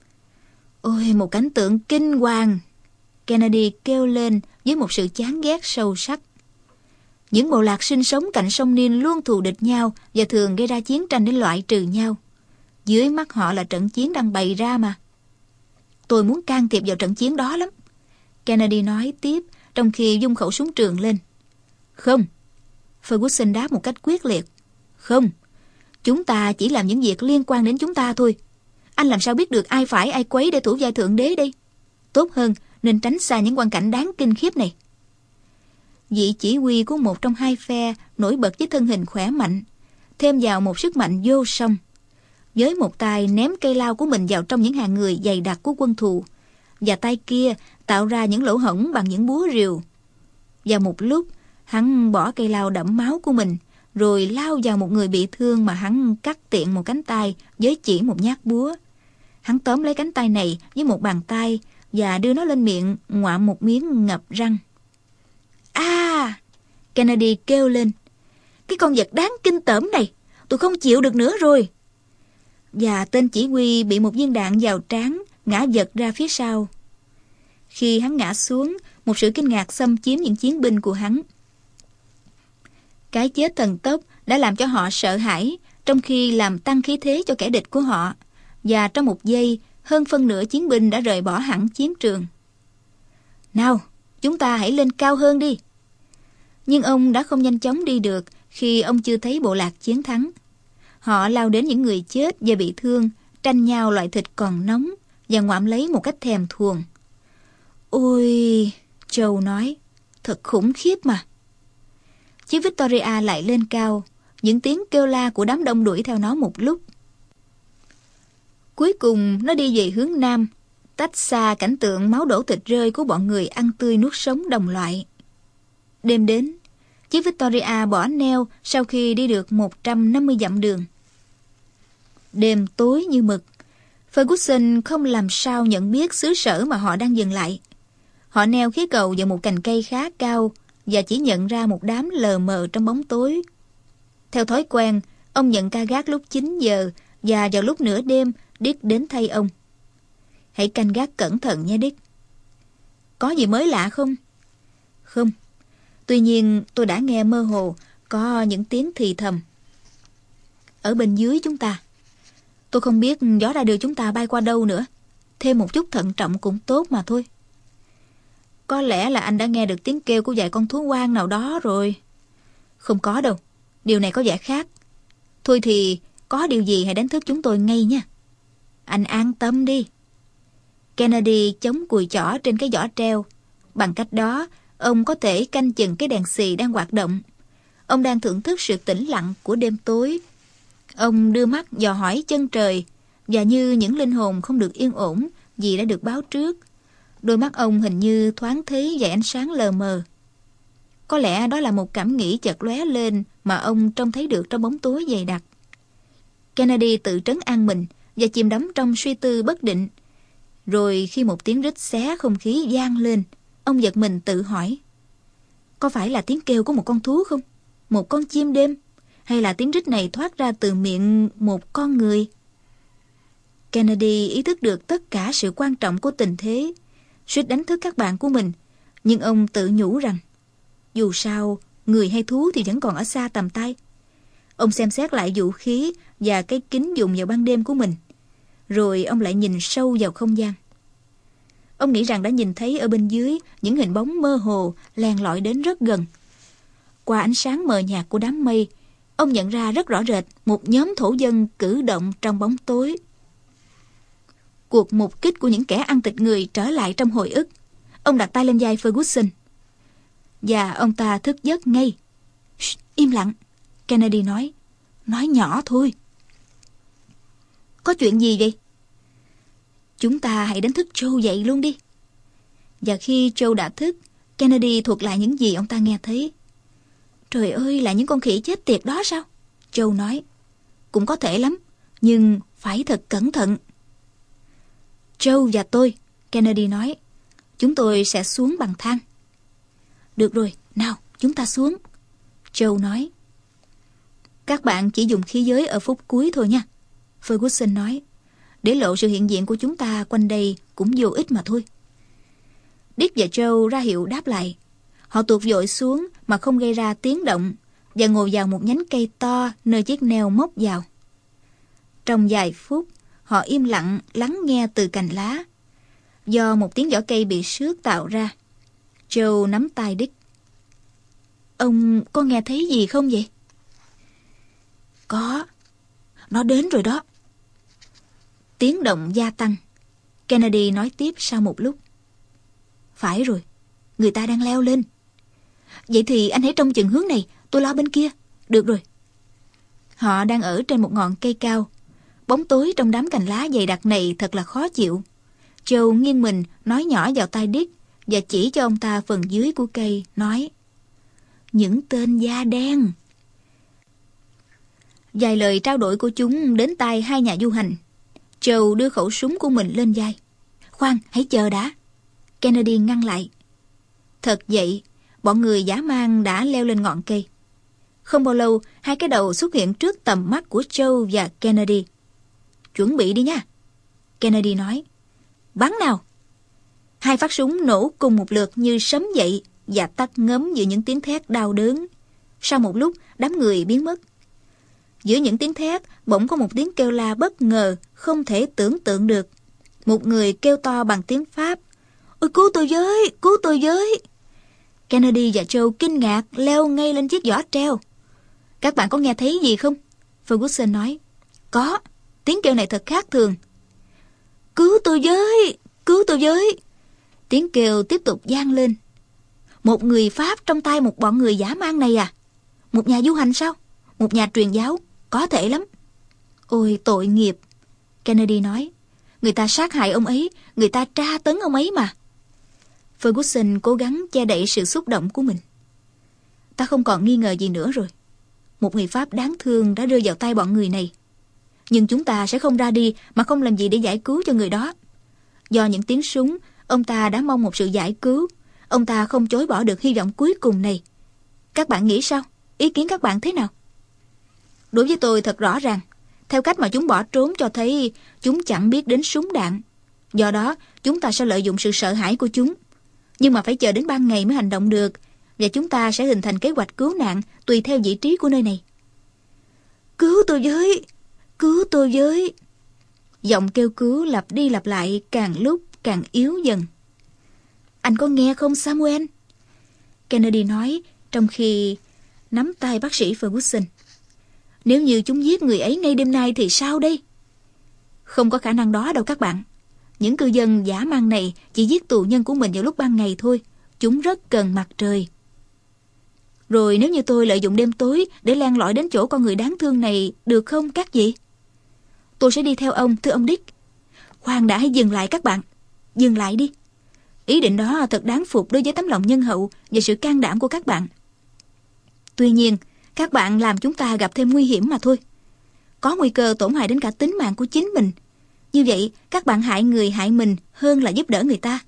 Ôi, một cảnh tượng kinh hoàng! Kennedy kêu lên với một sự chán ghét sâu sắc. Những bộ lạc sinh sống cạnh sông Nin luôn thù địch nhau và thường gây ra chiến tranh để loại trừ nhau. Dưới mắt họ là trận chiến đang bày ra mà. Tôi muốn can thiệp vào trận chiến đó lắm, Kennedy nói tiếp trong khi vung khẩu súng trường lên. Không, Ferguson đáp một cách quyết liệt. Không, chúng ta chỉ làm những việc liên quan đến chúng ta thôi. Anh làm sao biết được ai phải ai quấy để thủ vai thượng đế đây? Tốt hơn nên tránh xa những quan cảnh đáng kinh khiếp này. Vị chỉ huy của một trong hai phe nổi bật với thân hình khỏe mạnh, thêm vào một sức mạnh vô song. Với một tay ném cây lao của mình vào trong những hàng người dày đặc của quân thù, và tay kia tạo ra những lỗ hổng bằng những búa rìu. Và một lúc, hắn bỏ cây lao đẫm máu của mình, rồi lao vào một người bị thương mà hắn cắt tiện một cánh tay với chỉ một nhát búa. Hắn tóm lấy cánh tay này với một bàn tay và đưa nó lên miệng ngoạm một miếng ngập răng. À! Kennedy kêu lên. Cái con vật đáng kinh tởm này, tôi không chịu được nữa rồi. Và tên chỉ huy bị một viên đạn vào trán, ngã vật ra phía sau. Khi hắn ngã xuống, một sự kinh ngạc xâm chiếm những chiến binh của hắn. Cái chết thần tốc đã làm cho họ sợ hãi, trong khi làm tăng khí thế cho kẻ địch của họ. Và trong một giây, hơn phân nửa chiến binh đã rời bỏ hẳn chiến trường. Nào, chúng ta hãy lên cao hơn đi. Nhưng ông đã không nhanh chóng đi được khi ông chưa thấy bộ lạc chiến thắng. Họ lao đến những người chết và bị thương, tranh nhau loại thịt còn nóng và ngoạm lấy một cách thèm thuồng. Ôi, Joe nói, thật khủng khiếp mà. Chiếc Victoria lại lên cao, những tiếng kêu la của đám đông đuổi theo nó một lúc. Cuối cùng nó đi về hướng nam, tách xa cảnh tượng máu đổ thịt rơi của bọn người ăn tươi nuốt sống đồng loại. Đêm đến, chiếc Victoria bỏ neo sau khi đi được một trăm năm mươi dặm đường. Đêm tối như mực, Ferguson không làm sao nhận biết xứ sở mà họ đang dừng lại. Họ neo khí cầu vào một cành cây khá cao và chỉ nhận ra một đám lờ mờ trong bóng tối. Theo thói quen, ông nhận ca gác lúc chín giờ và vào lúc nửa đêm Dick đến thay ông. Hãy canh gác cẩn thận nhé Dick. Có gì mới lạ không? Không. Tuy nhiên tôi đã nghe mơ hồ có những tiếng thì thầm. Ở bên dưới chúng ta. Tôi không biết gió đã đưa chúng ta bay qua đâu nữa. Thêm một chút thận trọng cũng tốt mà thôi. Có lẽ là anh đã nghe được tiếng kêu của vài con thú hoang nào đó rồi. Không có đâu. Điều này có vẻ khác. Thôi thì có điều gì hãy đánh thức chúng tôi ngay nha. Anh an tâm đi. Kennedy chống cùi chỏ trên cái giỏ treo. Bằng cách đó, ông có thể canh chừng cái đèn xì đang hoạt động. Ông đang thưởng thức sự tĩnh lặng của đêm tối. Ông đưa mắt dò hỏi chân trời, và như những linh hồn không được yên ổn vì đã được báo trước, đôi mắt ông hình như thoáng thấy vài ánh sáng lờ mờ. Có lẽ đó là một cảm nghĩ chợt lóe lên mà ông trông thấy được trong bóng tối dày đặc. Kennedy tự trấn an mình và chìm đắm trong suy tư bất định. Rồi khi một tiếng rít xé không khí vang lên, ông giật mình tự hỏi. Có phải là tiếng kêu của một con thú không? Một con chim đêm? Hay là tiếng rít này thoát ra từ miệng một con người? Kennedy ý thức được tất cả sự quan trọng của tình thế, suýt đánh thức các bạn của mình. Nhưng ông tự nhủ rằng, dù sao, người hay thú thì vẫn còn ở xa tầm tay. Ông xem xét lại vũ khí và cái kính dùng vào ban đêm của mình. Rồi ông lại nhìn sâu vào không gian. Ông nghĩ rằng đã nhìn thấy ở bên dưới những hình bóng mơ hồ len lỏi đến rất gần. Qua ánh sáng mờ nhạt của đám mây, ông nhận ra rất rõ rệt một nhóm thổ dân cử động trong bóng tối. Cuộc mục kích của những kẻ ăn thịt người trở lại trong hồi ức. Ông đặt tay lên vai Ferguson và ông ta thức giấc ngay. Shh, im lặng, Kennedy nói. Nói nhỏ thôi. Có chuyện gì vậy? Chúng ta hãy đánh thức Joe dậy luôn đi. Và khi Joe đã thức, Kennedy thuật lại những gì ông ta nghe thấy. Trời ơi, là những con khỉ chết tiệt đó sao? Joe nói. Cũng có thể lắm, nhưng phải thật cẩn thận. Joe và tôi, Kennedy nói, chúng tôi sẽ xuống bằng thang. Được rồi, nào, chúng ta xuống, Joe nói. Các bạn chỉ dùng khí giới ở phút cuối thôi nha, Ferguson nói. Để lộ sự hiện diện của chúng ta quanh đây cũng vô ích mà thôi. Dick và Joe ra hiệu đáp lại. Họ tuột dội xuống mà không gây ra tiếng động và ngồi vào một nhánh cây to nơi chiếc neo móc vào. Trong vài phút, họ im lặng lắng nghe từ cành lá. Do một tiếng vỏ cây bị xước tạo ra. Joe nắm tay Dick. Ông có nghe thấy gì không vậy? Có. Nó đến rồi đó. Tiếng động gia tăng. Kennedy nói tiếp sau một lúc. Phải rồi, người ta đang leo lên. Vậy thì anh hãy trông chừng hướng này, tôi lo bên kia. Được rồi. Họ đang ở trên một ngọn cây cao. Bóng tối trong đám cành lá dày đặc này thật là khó chịu. Joe nghiêng mình nói nhỏ vào tai Dick và chỉ cho ông ta phần dưới của cây, nói: Những tên da đen. Vài lời trao đổi của chúng đến tai hai nhà du hành. Joe đưa khẩu súng của mình lên vai. Khoan, hãy chờ đã. Kennedy ngăn lại. Thật vậy, bọn người dã man đã leo lên ngọn cây. Không bao lâu, hai cái đầu xuất hiện trước tầm mắt của Joe và Kennedy. Chuẩn bị đi nha, Kennedy nói. Bắn nào. Hai phát súng nổ cùng một lượt như sấm dậy và tắt ngấm giữa những tiếng thét đau đớn. Sau một lúc, đám người biến mất. Giữa những tiếng thét, bỗng có một tiếng kêu la bất ngờ, không thể tưởng tượng được. Một người kêu to bằng tiếng Pháp. Ôi, cứu tôi với, cứu tôi với. Kennedy và Joe kinh ngạc leo ngay lên chiếc giỏ treo. Các bạn có nghe thấy gì không? Ferguson nói. Có, tiếng kêu này thật khác thường. Cứu tôi với, cứu tôi với. Tiếng kêu tiếp tục vang lên. Một người Pháp trong tay một bọn người dã man này à? Một nhà du hành sao? Một nhà truyền giáo? Có thể lắm. Ôi tội nghiệp, Kennedy nói. Người ta sát hại ông ấy, người ta tra tấn ông ấy mà. Ferguson cố gắng che đậy sự xúc động của mình. Ta không còn nghi ngờ gì nữa rồi. Một người Pháp đáng thương đã rơi vào tay bọn người này. Nhưng chúng ta sẽ không ra đi mà không làm gì để giải cứu cho người đó. Do những tiếng súng, ông ta đã mong một sự giải cứu. Ông ta không chối bỏ được hy vọng cuối cùng này. Các bạn nghĩ sao? Ý kiến các bạn thế nào? Đối với tôi thật rõ ràng. Theo cách mà chúng bỏ trốn cho thấy chúng chẳng biết đến súng đạn. Do đó, chúng ta sẽ lợi dụng sự sợ hãi của chúng. Nhưng mà phải chờ đến ban ngày mới hành động được. Và chúng ta sẽ hình thành kế hoạch cứu nạn tùy theo vị trí của nơi này. Cứu tôi với! Cứu tôi với! Giọng kêu cứu lặp đi lặp lại càng lúc càng yếu dần. Anh có nghe không Samuel? Kennedy nói trong khi nắm tay bác sĩ Ferguson. Nếu như chúng giết người ấy ngay đêm nay thì sao đây? Không có khả năng đó đâu các bạn. Những cư dân dã man này chỉ giết tù nhân của mình vào lúc ban ngày thôi. Chúng rất cần mặt trời. Rồi nếu như tôi lợi dụng đêm tối để len lỏi đến chỗ con người đáng thương này, được không các vị? Tôi sẽ đi theo ông, thưa ông Dick. Khoan đã, hãy dừng lại các bạn. Dừng lại đi. Ý định đó thật đáng phục đối với tấm lòng nhân hậu và sự can đảm của các bạn. Tuy nhiên, các bạn làm chúng ta gặp thêm nguy hiểm mà thôi. Có nguy cơ tổn hại đến cả tính mạng của chính mình. Như vậy, các bạn hại người hại mình hơn là giúp đỡ người ta.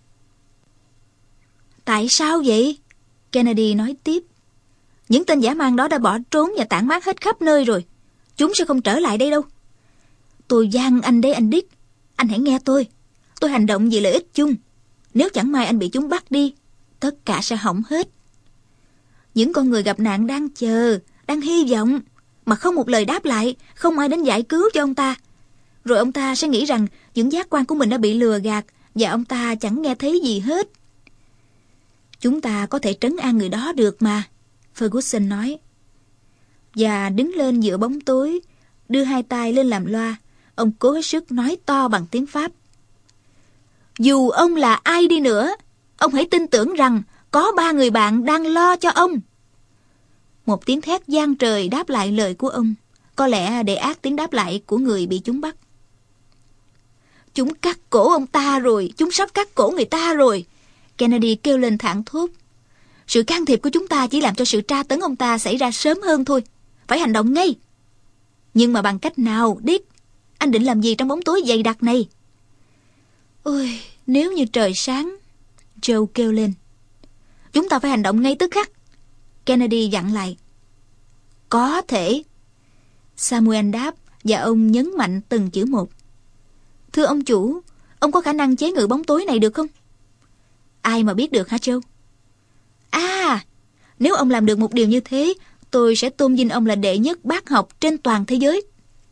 Tại sao vậy? Kennedy nói tiếp. Những tên dã man đó đã bỏ trốn và tản mát hết khắp nơi rồi. Chúng sẽ không trở lại đây đâu. Tôi van anh đấy anh Dick. Anh hãy nghe tôi. Tôi hành động vì lợi ích chung. Nếu chẳng may anh bị chúng bắt đi, tất cả sẽ hỏng hết. Những con người gặp nạn đang chờ, đang hy vọng, mà không một lời đáp lại, không ai đến giải cứu cho ông ta. Rồi ông ta sẽ nghĩ rằng những giác quan của mình đã bị lừa gạt và ông ta chẳng nghe thấy gì hết. Chúng ta có thể trấn an người đó được mà, Ferguson nói. Và đứng lên giữa bóng tối, đưa hai tay lên làm loa, ông cố hết sức nói to bằng tiếng Pháp. Dù ông là ai đi nữa, ông hãy tin tưởng rằng có ba người bạn đang lo cho ông. Một tiếng thét vang trời đáp lại lời của ông, có lẽ để át tiếng đáp lại của người bị chúng bắt. Chúng cắt cổ ông ta rồi, chúng sắp cắt cổ người ta rồi, Kennedy kêu lên thảng thốt. Sự can thiệp của chúng ta chỉ làm cho sự tra tấn ông ta xảy ra sớm hơn thôi. Phải hành động ngay. Nhưng mà bằng cách nào, Dick? Anh định làm gì trong bóng tối dày đặc này? Ôi, nếu như trời sáng, Joe kêu lên. Chúng ta phải hành động ngay tức khắc, Kennedy dặn lại. Có thể, Samuel đáp, và ông nhấn mạnh từng chữ một. Thưa ông chủ, ông có khả năng chế ngự bóng tối này được không? Ai mà biết được hả Joe? À, nếu ông làm được một điều như thế, tôi sẽ tôn vinh ông là đệ nhất bác học trên toàn thế giới.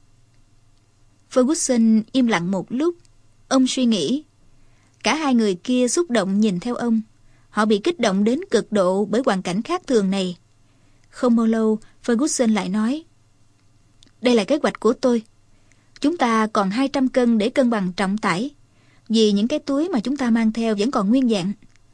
Ferguson im lặng một lúc. Ông suy nghĩ. Cả hai người kia xúc động nhìn theo ông. Họ bị kích động đến cực độ bởi hoàn cảnh khác thường này. Không bao lâu, Ferguson lại nói. Đây là kế hoạch của tôi. Chúng ta còn hai trăm cân để cân bằng trọng tải, vì những cái túi mà chúng ta mang theo vẫn còn nguyên vẹn.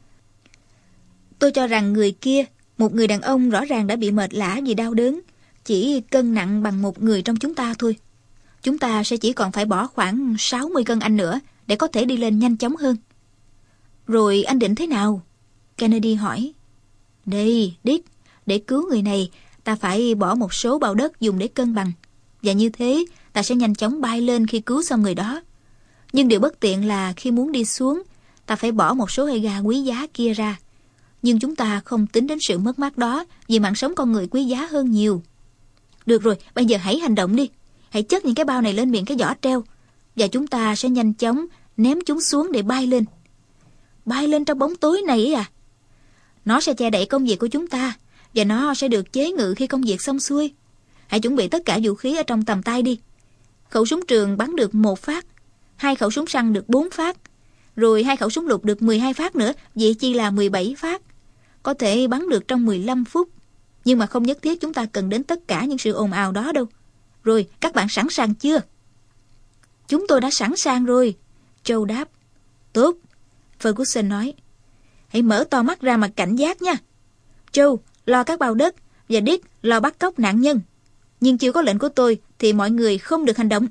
Tôi cho rằng người kia, một người đàn ông rõ ràng đã bị mệt lả vì đau đớn, chỉ cân nặng bằng một người trong chúng ta thôi. Chúng ta sẽ chỉ còn phải bỏ khoảng sáu mươi cân anh nữa để có thể đi lên nhanh chóng hơn. Rồi anh định thế nào? Kennedy hỏi. Đây, Dick, để cứu người này, ta phải bỏ một số bao đất dùng để cân bằng. Và như thế, ta sẽ nhanh chóng bay lên khi cứu xong người đó. Nhưng điều bất tiện là khi muốn đi xuống, ta phải bỏ một số hây ga quý giá kia ra. Nhưng chúng ta không tính đến sự mất mát đó, vì mạng sống con người quý giá hơn nhiều. Được rồi, bây giờ hãy hành động đi. Hãy chất những cái bao này lên miệng cái giỏ treo, và chúng ta sẽ nhanh chóng ném chúng xuống để bay lên. Bay lên trong bóng tối này à? Nó sẽ che đậy công việc của chúng ta, và nó sẽ được chế ngự khi công việc xong xuôi. Hãy chuẩn bị tất cả vũ khí ở trong tầm tay đi. Khẩu súng trường bắn được một phát, hai khẩu súng săn được bốn phát, rồi hai khẩu súng lục được mười hai phát nữa, vậy chi là mười bảy phát. Có thể bắn được trong mười lăm phút, nhưng mà không nhất thiết chúng ta cần đến tất cả những sự ồn ào đó đâu. Rồi, các bạn sẵn sàng chưa? Chúng tôi đã sẵn sàng rồi, Joe đáp. Tốt, Ferguson nói. Hãy mở to mắt ra mà cảnh giác nha. Joe, lo các bao đất, và Dick lo bắt cóc nạn nhân. Nhưng chưa có lệnh của tôi thì mọi người không được hành động.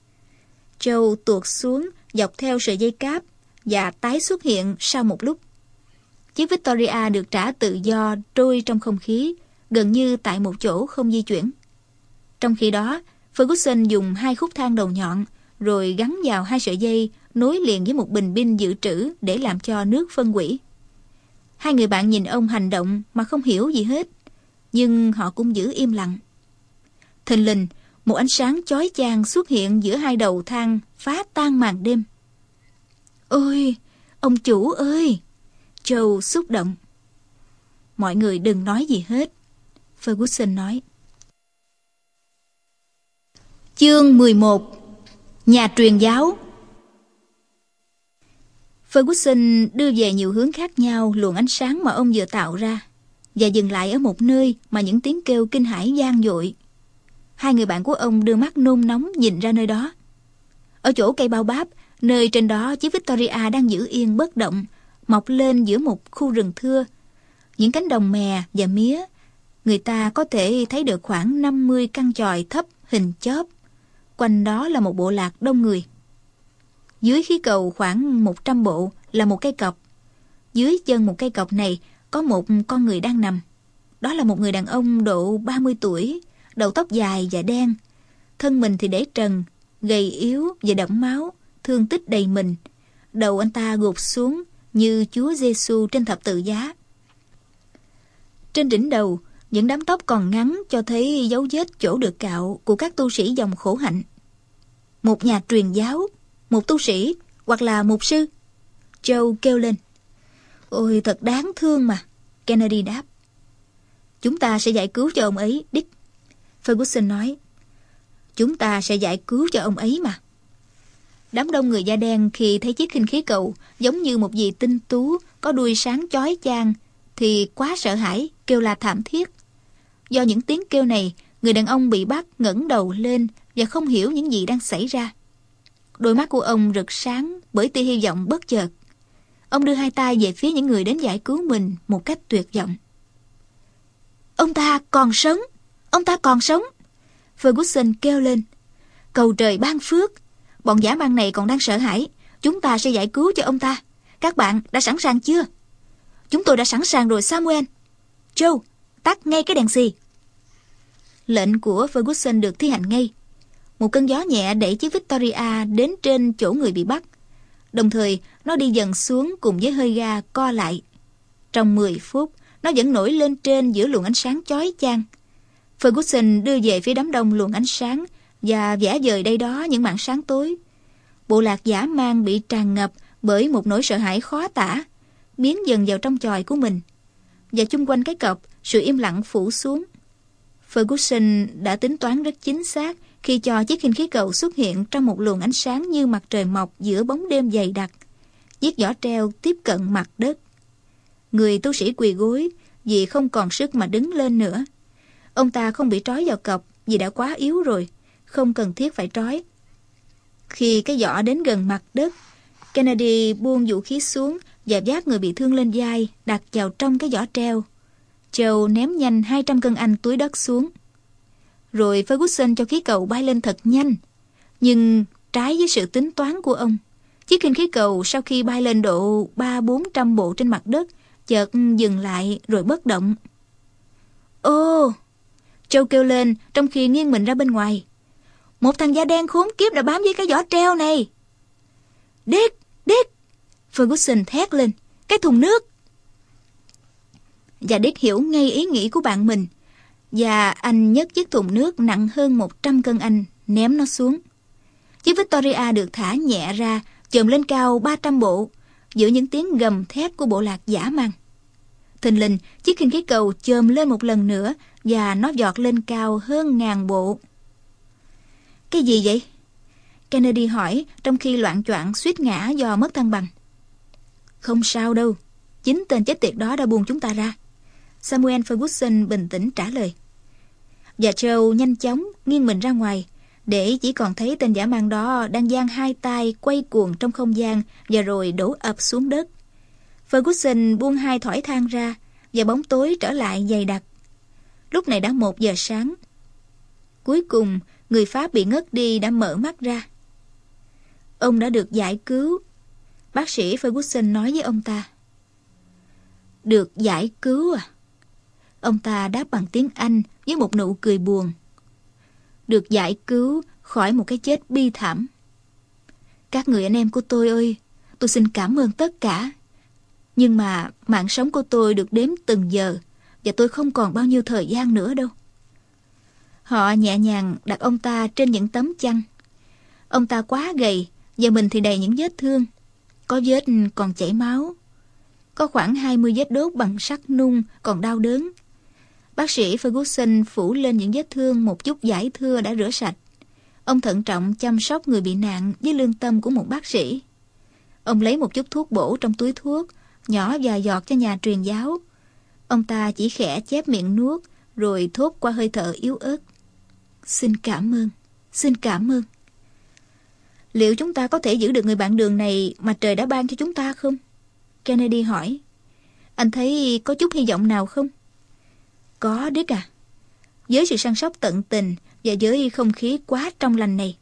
Joe tuột xuống dọc theo sợi dây cáp và tái xuất hiện sau một lúc. Chiếc Victoria được trả tự do trôi trong không khí, gần như tại một chỗ không di chuyển. Trong khi đó, Ferguson dùng hai khúc thang đầu nhọn, rồi gắn vào hai sợi dây nối liền với một bình pin dự trữ để làm cho nước phân hủy. Hai người bạn nhìn ông hành động mà không hiểu gì hết, nhưng họ cũng giữ im lặng. Thình lình, một ánh sáng chói chang xuất hiện giữa hai đầu thang, phá tan màn đêm. Ôi, ông chủ ơi! Joe xúc động. Mọi người đừng nói gì hết, Ferguson nói. Chương mười một. Nhà truyền giáo. Ferguson đưa về nhiều hướng khác nhau luồng ánh sáng mà ông vừa tạo ra, và dừng lại ở một nơi mà những tiếng kêu kinh hãi vang dội. Hai người bạn của ông đưa mắt nôn nóng nhìn ra nơi đó. Ở chỗ cây bao báp, nơi trên đó chiếc Victoria đang giữ yên bất động, mọc lên giữa một khu rừng thưa, những cánh đồng mè và mía. Người ta có thể thấy được khoảng năm mươi căn chòi thấp hình chóp. Quanh đó là một bộ lạc đông người. Dưới khí cầu khoảng một trăm bộ là một cây cọc. Dưới chân một cây cọc này có một con người đang nằm. Đó là một người đàn ông độ ba mươi tuổi, đầu tóc dài và đen. Thân mình thì để trần, gầy yếu và đẫm máu, thương tích đầy mình. Đầu anh ta gục xuống như Chúa Giêsu trên thập tự giá. Trên đỉnh đầu, những đám tóc còn ngắn cho thấy dấu vết chỗ được cạo của các tu sĩ dòng khổ hạnh. Một nhà truyền giáo, một tu sĩ hoặc là mục sư, Joe kêu lên. Ôi, thật đáng thương mà, Kennedy đáp. Chúng ta sẽ giải cứu cho ông ấy, Dick, Ferguson nói. Chúng ta sẽ giải cứu cho ông ấy mà. Đám đông người da đen khi thấy chiếc khinh khí cầu giống như một vì tinh tú có đuôi sáng chói chang thì quá sợ hãi, kêu la thảm thiết. Do những tiếng kêu này, người đàn ông bị bắt ngẩng đầu lên và không hiểu những gì đang xảy ra. Đôi mắt của ông rực sáng bởi tia hy vọng bất chợt. Ông đưa hai tay về phía những người đến giải cứu mình một cách tuyệt vọng. Ông ta còn sống! Ông ta còn sống! Ferguson kêu lên. Cầu trời ban phước! Bọn dã man này còn đang sợ hãi. Chúng ta sẽ giải cứu cho ông ta. Các bạn đã sẵn sàng chưa? Chúng tôi đã sẵn sàng rồi, Samuel. Joe, tắt ngay cái đèn xì. Lệnh của Ferguson được thi hành ngay. Một cơn gió nhẹ đẩy chiếc Victoria đến trên chỗ người bị bắt. Đồng thời, nó đi dần xuống cùng với hơi ga co lại. Trong mười phút, nó vẫn nổi lên trên giữa luồng ánh sáng chói chang. Ferguson đưa về phía đám đông luồng ánh sáng và vẽ vời đây đó những mảng sáng tối. Bộ lạc dã man bị tràn ngập bởi một nỗi sợ hãi khó tả, biến dần vào trong chòi của mình. Và chung quanh cái cọc, sự im lặng phủ xuống. Ferguson đã tính toán rất chính xác khi cho chiếc khinh khí cầu xuất hiện trong một luồng ánh sáng như mặt trời mọc giữa bóng đêm dày đặc. Chiếc giỏ treo tiếp cận mặt đất. Người tu sĩ quỳ gối vì không còn sức mà đứng lên nữa. Ông ta không bị trói vào cọc vì đã quá yếu rồi, không cần thiết phải trói. Khi cái giỏ đến gần mặt đất, Kennedy buông vũ khí xuống và vác người bị thương lên vai, đặt vào trong cái giỏ treo. Joe ném nhanh hai trăm cân Anh túi đất xuống. Rồi Ferguson cho khí cầu bay lên thật nhanh. Nhưng trái với sự tính toán của ông, chiếc khinh khí cầu sau khi bay lên độ ba bốn trăm bộ trên mặt đất, chợt dừng lại rồi bất động. Ô! Joe kêu lên trong khi nghiêng mình ra bên ngoài. Một thằng da đen khốn kiếp đã bám với cái giỏ treo này. Dick! Dick! Ferguson thét lên. Cái thùng nước! Và Dick hiểu ngay ý nghĩ của bạn mình. Và anh nhấc chiếc thùng nước nặng hơn một trăm cân Anh, ném nó xuống. Chiếc Victoria được thả nhẹ ra, chồm lên cao ba trăm bộ, giữa những tiếng gầm thét của bộ lạc dã man. Thình lình, chiếc khinh khí cầu chồm lên một lần nữa và nó giọt lên cao hơn ngàn bộ. Cái gì vậy? Kennedy hỏi trong khi loạng choạng suýt ngã do mất thăng bằng. Không sao đâu, chính tên chết tiệt đó đã buông chúng ta ra. Samuel Ferguson bình tĩnh trả lời. Và Joe nhanh chóng nghiêng mình ra ngoài, để chỉ còn thấy tên dã man đó đang giang hai tay quay cuồng trong không gian và rồi đổ ập xuống đất. Ferguson buông hai thỏi than ra và bóng tối trở lại dày đặc. Lúc này đã một giờ sáng. Cuối cùng, người Pháp bị ngất đi đã mở mắt ra. Ông đã được giải cứu. Bác sĩ Ferguson nói với ông ta. Được giải cứu à? Ông ta đáp bằng tiếng Anh với một nụ cười buồn. Được giải cứu khỏi một cái chết bi thảm. Các người anh em của tôi ơi, tôi xin cảm ơn tất cả. Nhưng mà mạng sống của tôi được đếm từng giờ và tôi không còn bao nhiêu thời gian nữa đâu. Họ nhẹ nhàng đặt ông ta trên những tấm chăn. Ông ta quá gầy và mình thì đầy những vết thương. Có vết còn chảy máu. Có khoảng hai mươi vết đốt bằng sắt nung còn đau đớn. Bác sĩ Ferguson phủ lên những vết thương một chút vải thưa đã rửa sạch. Ông thận trọng chăm sóc người bị nạn với lương tâm của một bác sĩ. Ông lấy một chút thuốc bổ trong túi thuốc, nhỏ vài giọt cho nhà truyền giáo. Ông ta chỉ khẽ chép miệng nuốt, rồi thốt qua hơi thở yếu ớt. Xin cảm ơn, xin cảm ơn. Liệu chúng ta có thể giữ được người bạn đường này mà trời đã ban cho chúng ta không? Kennedy hỏi. Anh thấy có chút hy vọng nào không? Có, Dick à. Với sự săn sóc tận tình và với không khí quá trong lành này.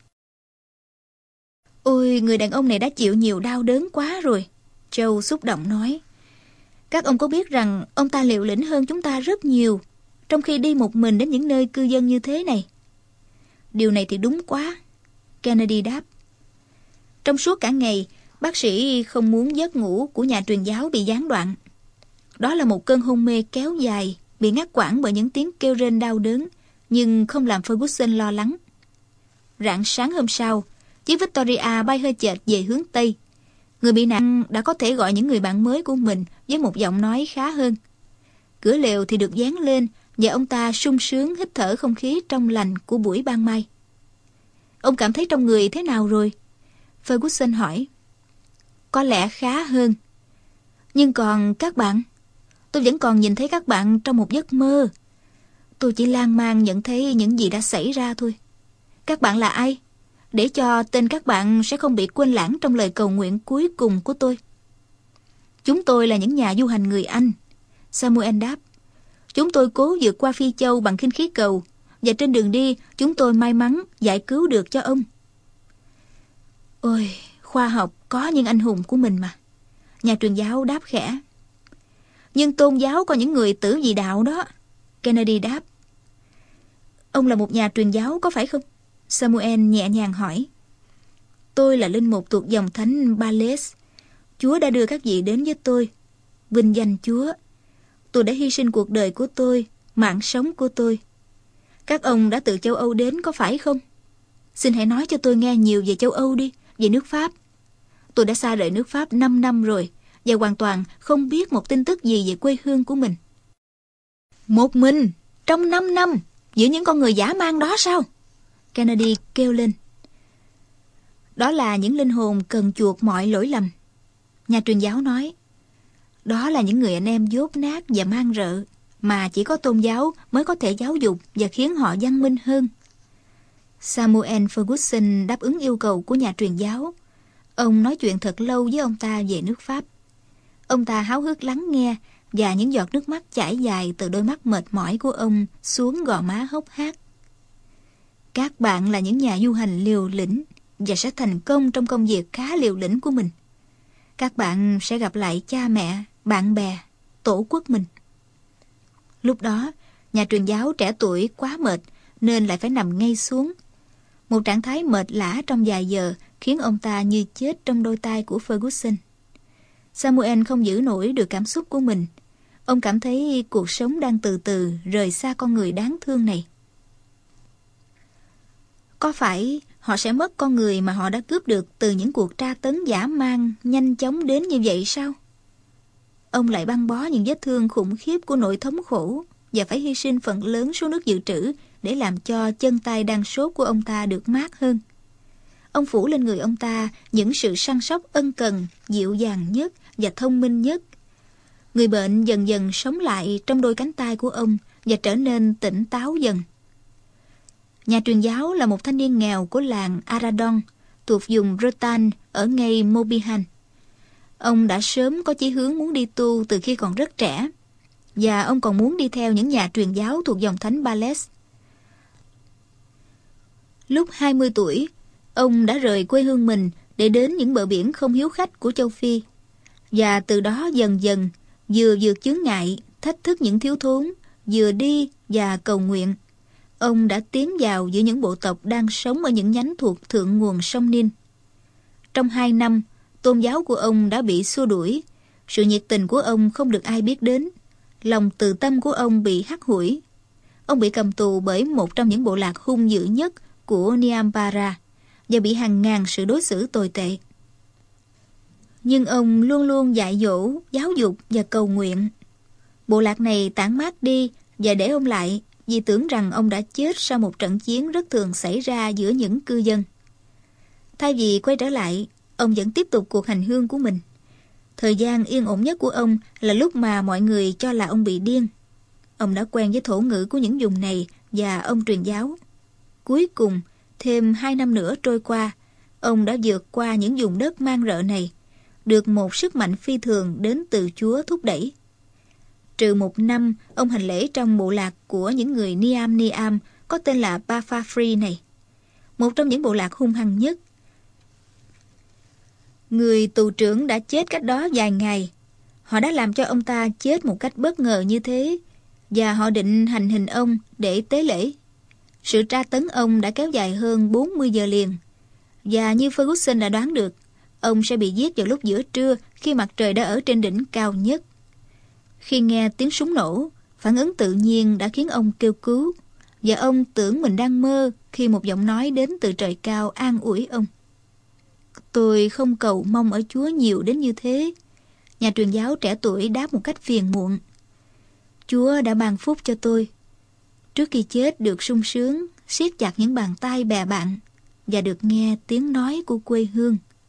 Ôi, người đàn ông này đã chịu nhiều đau đớn quá rồi, Joe xúc động nói. Các ông có biết rằng ông ta liều lĩnh hơn chúng ta rất nhiều, trong khi đi một mình đến những nơi cư dân như thế này. Điều này thì đúng quá, Kennedy đáp. Trong suốt cả ngày, bác sĩ không muốn giấc ngủ của nhà truyền giáo bị gián đoạn. Đó là một cơn hôn mê kéo dài, bị ngắt quãng bởi những tiếng kêu rên đau đớn, nhưng không làm Ferguson lo lắng. Rạng sáng hôm sau, chiếc Victoria bay hơi chệch về hướng Tây. Người bị nạn đã có thể gọi những người bạn mới của mình với một giọng nói khá hơn. Cửa lều thì được dán lên và ông ta sung sướng hít thở không khí trong lành của buổi ban mai. Ông cảm thấy trong người thế nào rồi? Ferguson hỏi. Có lẽ khá hơn. Nhưng còn các bạn? Tôi vẫn còn nhìn thấy các bạn trong một giấc mơ. Tôi chỉ lan man nhận thấy những gì đã xảy ra thôi. Các bạn là ai? Để cho tên các bạn sẽ không bị quên lãng trong lời cầu nguyện cuối cùng của tôi. Chúng tôi là những nhà du hành người Anh, Samuel đáp. Chúng tôi cố vượt qua Phi Châu bằng khinh khí cầu, và trên đường đi chúng tôi may mắn giải cứu được cho ông. Ôi, khoa học có những anh hùng của mình mà, nhà truyền giáo đáp khẽ. Nhưng tôn giáo có những người tử vì đạo đó, Kennedy đáp. Ông là một nhà truyền giáo có phải không? Samuel nhẹ nhàng hỏi. Tôi là linh mục thuộc dòng thánh Bales. Chúa đã đưa các vị đến với tôi. Vinh danh Chúa. Tôi đã hy sinh cuộc đời của tôi, mạng sống của tôi. Các ông đã từ châu Âu đến có phải không? Xin hãy nói cho tôi nghe nhiều về châu Âu đi, về nước Pháp. Tôi đã xa rời nước Pháp năm năm rồi, và hoàn toàn không biết một tin tức gì về quê hương của mình. Một mình, trong năm năm, giữa những con người dã man đó sao? Kennedy kêu lên. Đó là những linh hồn cần chuộc mọi lỗi lầm, nhà truyền giáo nói. Đó là những người anh em dốt nát và man rợ, mà chỉ có tôn giáo mới có thể giáo dục và khiến họ văn minh hơn. Samuel Ferguson đáp ứng yêu cầu của nhà truyền giáo. Ông nói chuyện thật lâu với ông ta về nước Pháp. Ông ta háo hức lắng nghe, và những giọt nước mắt chảy dài từ đôi mắt mệt mỏi của ông xuống gò má hốc hác. Các bạn là những nhà du hành liều lĩnh và sẽ thành công trong công việc khá liều lĩnh của mình. Các bạn sẽ gặp lại cha mẹ, bạn bè, tổ quốc mình. Lúc đó, nhà truyền giáo trẻ tuổi quá mệt nên lại phải nằm ngay xuống. Một trạng thái mệt lả trong vài giờ khiến ông ta như chết trong đôi tay của Ferguson. Samuel không giữ nổi được cảm xúc của mình. Ông cảm thấy cuộc sống đang từ từ rời xa con người đáng thương này. Có phải họ sẽ mất con người mà họ đã cướp được từ những cuộc tra tấn dã man nhanh chóng đến như vậy sao? Ông lại băng bó những vết thương khủng khiếp của nỗi thống khổ và phải hy sinh phần lớn số nước dự trữ để làm cho chân tay đang sốt của ông ta được mát hơn. Ông phủ lên người ông ta những sự săn sóc ân cần, dịu dàng nhất và thông minh nhất. Người bệnh dần dần sống lại trong đôi cánh tay của ông và trở nên tỉnh táo dần. Nhà truyền giáo là một thanh niên nghèo của làng Aradon, thuộc vùng Bretagne ở ngay Morbihan. Ông đã sớm có chí hướng muốn đi tu từ khi còn rất trẻ, và ông còn muốn đi theo những nhà truyền giáo thuộc dòng thánh Bales. Lúc hai mươi tuổi, ông đã rời quê hương mình để đến những bờ biển không hiếu khách của châu Phi, và từ đó dần dần vừa vượt chướng ngại, thách thức những thiếu thốn, vừa đi và cầu nguyện. Ông đã tiến vào giữa những bộ tộc đang sống ở những nhánh thuộc thượng nguồn sông Nin. Trong hai năm, tôn giáo của ông đã bị xua đuổi, sự nhiệt tình của ông không được ai biết đến, lòng từ tâm của ông bị hắt hủi. Ông bị cầm tù bởi một trong những bộ lạc hung dữ nhất của Nyambara và bị hàng ngàn sự đối xử tồi tệ. Nhưng ông luôn luôn dạy dỗ, giáo dục và cầu nguyện. Bộ lạc này tản mát đi và để ông lại vì tưởng rằng ông đã chết sau một trận chiến rất thường xảy ra giữa những cư dân. Thay vì quay trở lại, ông vẫn tiếp tục cuộc hành hương của mình. Thời gian yên ổn nhất của ông là lúc mà mọi người cho là ông bị điên. Ông đã quen với thổ ngữ của những vùng này và ông truyền giáo. Cuối cùng, thêm hai năm nữa trôi qua, ông đã vượt qua những vùng đất man rợ này, được một sức mạnh phi thường đến từ Chúa thúc đẩy. Trừ một năm, ông hành lễ trong bộ lạc của những người Niam Niam có tên là Bafafri này, một trong những bộ lạc hung hăng nhất. Người tù trưởng đã chết cách đó vài ngày. Họ đã làm cho ông ta chết một cách bất ngờ như thế, và họ định hành hình ông để tế lễ. Sự tra tấn ông đã kéo dài hơn bốn mươi giờ liền, và như Ferguson đã đoán được, ông sẽ bị giết vào lúc giữa trưa khi mặt trời đã ở trên đỉnh cao nhất. Khi nghe tiếng súng nổ, phản ứng tự nhiên đã khiến ông kêu cứu, và ông tưởng mình đang mơ khi một giọng nói đến từ trời cao an ủi ông. Tôi không cầu mong ở Chúa nhiều đến như thế, nhà truyền giáo trẻ tuổi đáp một cách phiền muộn. Chúa đã ban phúc cho tôi. Trước khi chết được sung sướng, siết chặt những bàn tay bè bạn, và được nghe tiếng nói của quê hương.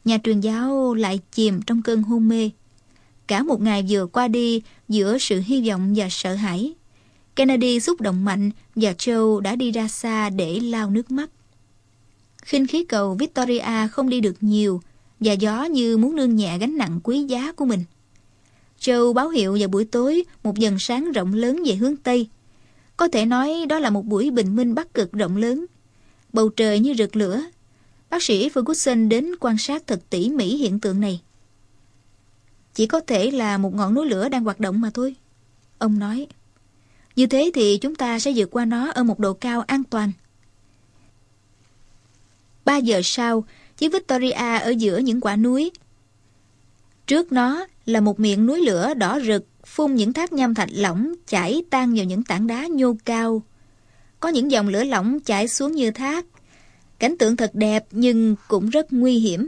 nhà truyền giáo lại chìm trong cơn hôn mê. Cả một ngày vừa qua đi giữa sự hy vọng và sợ hãi. Kennedy xúc động mạnh và Joe đã đi ra xa để lau nước mắt. Khinh khí cầu Victoria không đi được nhiều và gió như muốn nương nhẹ gánh nặng quý giá của mình. Joe báo hiệu vào buổi tối một dần sáng rộng lớn về hướng Tây. Có thể nói đó là một buổi bình minh bắc cực rộng lớn. Bầu trời như rực lửa. Bác sĩ Ferguson đến quan sát thật tỉ mỉ hiện tượng này. Chỉ có thể là một ngọn núi lửa đang hoạt động mà thôi, ông nói. Như thế thì chúng ta sẽ vượt qua nó ở một độ cao an toàn. Ba giờ sau, chiếc Victoria ở giữa những quả núi. Trước nó là một miệng núi lửa đỏ rực, phun những thác nham thạch lỏng chảy tan vào những tảng đá nhô cao. Có những dòng lửa lỏng chảy xuống như thác. Cảnh tượng thật đẹp nhưng cũng rất nguy hiểm.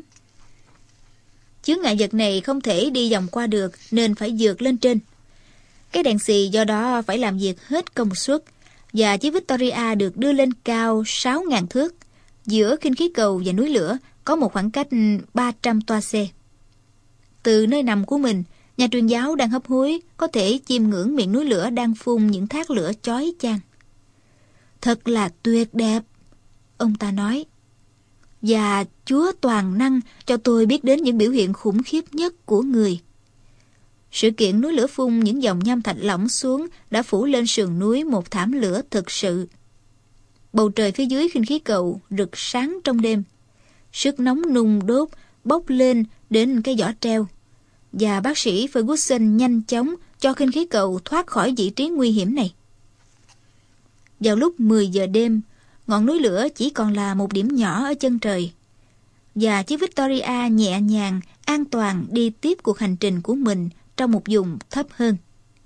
Chướng ngại vật này không thể đi vòng qua được nên phải vượt lên trên. Cái đèn xì do đó phải làm việc hết công suất và chiếc Victoria được đưa lên cao sáu nghìn thước. Giữa khinh khí cầu và núi lửa có một khoảng cách ba trăm toa xe. Từ nơi nằm của mình, nhà truyền giáo đang hấp hối có thể chiêm ngưỡng miệng núi lửa đang phun những thác lửa chói chang. Thật là tuyệt đẹp, ông ta nói. Và Chúa toàn năng cho tôi biết đến những biểu hiện khủng khiếp nhất của người. Sự kiện núi lửa phun những dòng nham thạch lỏng xuống đã phủ lên sườn núi một thảm lửa thực sự. Bầu trời phía dưới khinh khí cầu rực sáng trong đêm. Sức nóng nung đốt bốc lên đến cái giỏ treo. Và bác sĩ Ferguson nhanh chóng cho khinh khí cầu thoát khỏi vị trí nguy hiểm này. Vào lúc mười giờ đêm, ngọn núi lửa chỉ còn là một điểm nhỏ ở chân trời. Và chiếc Victoria nhẹ nhàng, an toàn đi tiếp cuộc hành trình của mình trong một vùng thấp hơn.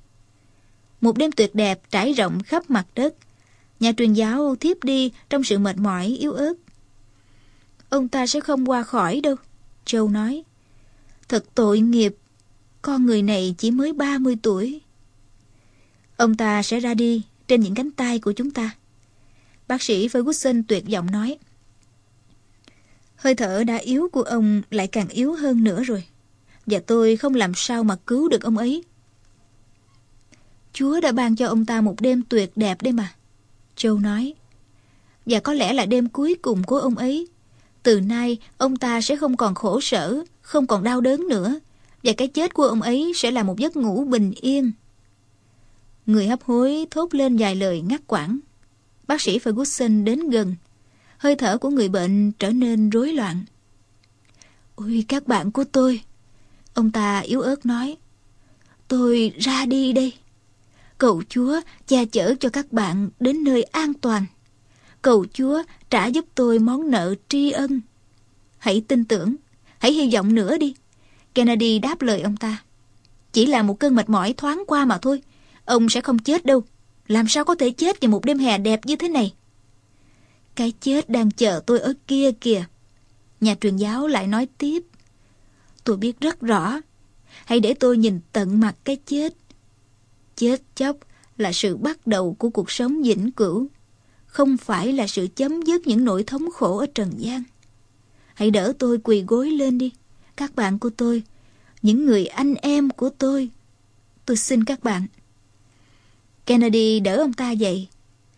Một đêm tuyệt đẹp trải rộng khắp mặt đất. Nhà truyền giáo thiếp đi trong sự mệt mỏi yếu ớt. Ông ta sẽ không qua khỏi đâu, Joe nói. Thật tội nghiệp, con người này chỉ mới ba mươi tuổi. Ông ta sẽ ra đi trên những cánh tay của chúng ta. Bác sĩ Ferguson tuyệt vọng nói. Hơi thở đã yếu của ông lại càng yếu hơn nữa rồi. Và tôi không làm sao mà cứu được ông ấy. Chúa đã ban cho ông ta một đêm tuyệt đẹp đấy mà, Joe nói. Và có lẽ là đêm cuối cùng của ông ấy. Từ nay ông ta sẽ không còn khổ sở, không còn đau đớn nữa. Và cái chết của ông ấy sẽ là một giấc ngủ bình yên. Người hấp hối thốt lên vài lời ngắt quãng. Bác sĩ Ferguson đến gần. Hơi thở của người bệnh trở nên rối loạn. Ôi các bạn của tôi, ông ta yếu ớt nói. Tôi ra đi đây. Cầu Chúa che chở cho các bạn đến nơi an toàn. Cầu Chúa trả giúp tôi món nợ tri ân. Hãy tin tưởng, hãy hy vọng nữa đi. Kennedy đáp lời ông ta. Chỉ là một cơn mệt mỏi thoáng qua mà thôi. Ông sẽ không chết đâu. Làm sao có thể chết vào một đêm hè đẹp như thế này? Cái chết đang chờ tôi ở kia kìa. Nhà truyền giáo lại nói tiếp. Tôi biết rất rõ. Hãy để tôi nhìn tận mặt cái chết. Chết chóc là sự bắt đầu của cuộc sống vĩnh cửu. Không phải là sự chấm dứt những nỗi thống khổ ở trần gian. Hãy đỡ tôi quỳ gối lên đi. Các bạn của tôi, những người anh em của tôi. Tôi xin các bạn. Kennedy đỡ ông ta dậy.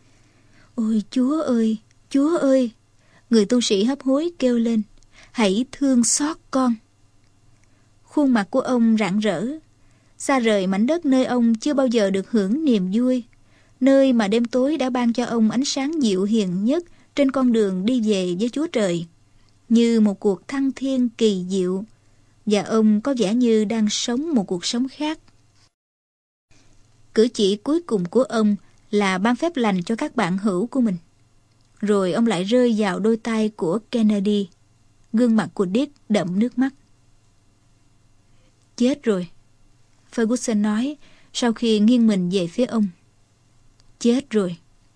Ôi Chúa ơi, Chúa ơi, người tu sĩ hấp hối kêu lên. Hãy thương xót con. Khuôn mặt của ông rạng rỡ. Xa rời mảnh đất nơi ông chưa bao giờ được hưởng niềm vui. Nơi mà đêm tối đã ban cho ông ánh sáng dịu hiền nhất trên con đường đi về với Chúa Trời. Như một cuộc thăng thiên kỳ diệu. Và ông có vẻ như đang sống một cuộc sống khác. Cử chỉ cuối cùng của ông là ban phép lành cho các bạn hữu của mình. Rồi ông lại rơi vào đôi tay của Kennedy. Gương mặt của Dick đẫm nước mắt. Chết rồi, Ferguson nói sau khi nghiêng mình về phía ông. Chết rồi.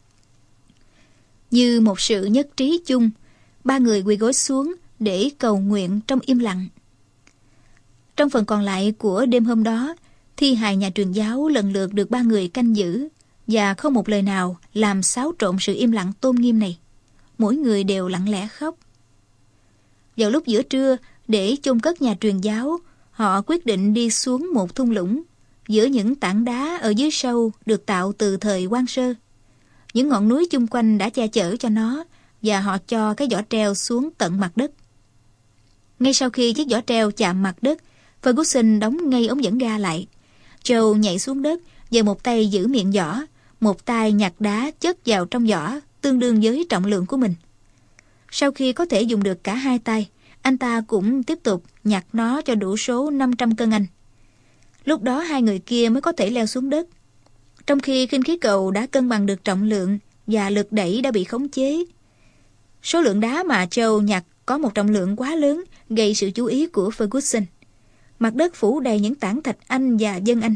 Như một sự nhất trí chung, ba người quỳ gối xuống để cầu nguyện trong im lặng. Trong phần còn lại của đêm hôm đó, thi hài nhà truyền giáo lần lượt được ba người canh giữ, và không một lời nào làm xáo trộn sự im lặng tôn nghiêm này. Mỗi người đều lặng lẽ khóc. Vào lúc giữa trưa, Để chôn cất nhà truyền giáo, họ quyết định đi xuống một thung lũng giữa những tảng đá ở dưới sâu được tạo từ thời Quan Sơ. Những ngọn núi chung quanh đã che chở cho nó, và họ cho cái giỏ treo xuống tận mặt đất. Ngay sau khi chiếc giỏ treo chạm mặt đất, Ferguson đóng ngay ống dẫn ga lại. Joe nhảy xuống đất, và một tay giữ miệng giỏ, một tay nhặt đá chất vào trong giỏ, tương đương với trọng lượng của mình. Sau khi có thể dùng được cả hai tay, anh ta cũng tiếp tục nhặt nó cho đủ số năm trăm cân Anh. Lúc đó hai người kia mới có thể leo xuống đất. Trong khi khinh khí cầu đã cân bằng được trọng lượng và lực đẩy đã bị khống chế. Số lượng đá mà Joe nhặt có một trọng lượng quá lớn, gây sự chú ý của Ferguson. Mặt đất phủ đầy những tảng thạch anh và dân Anh.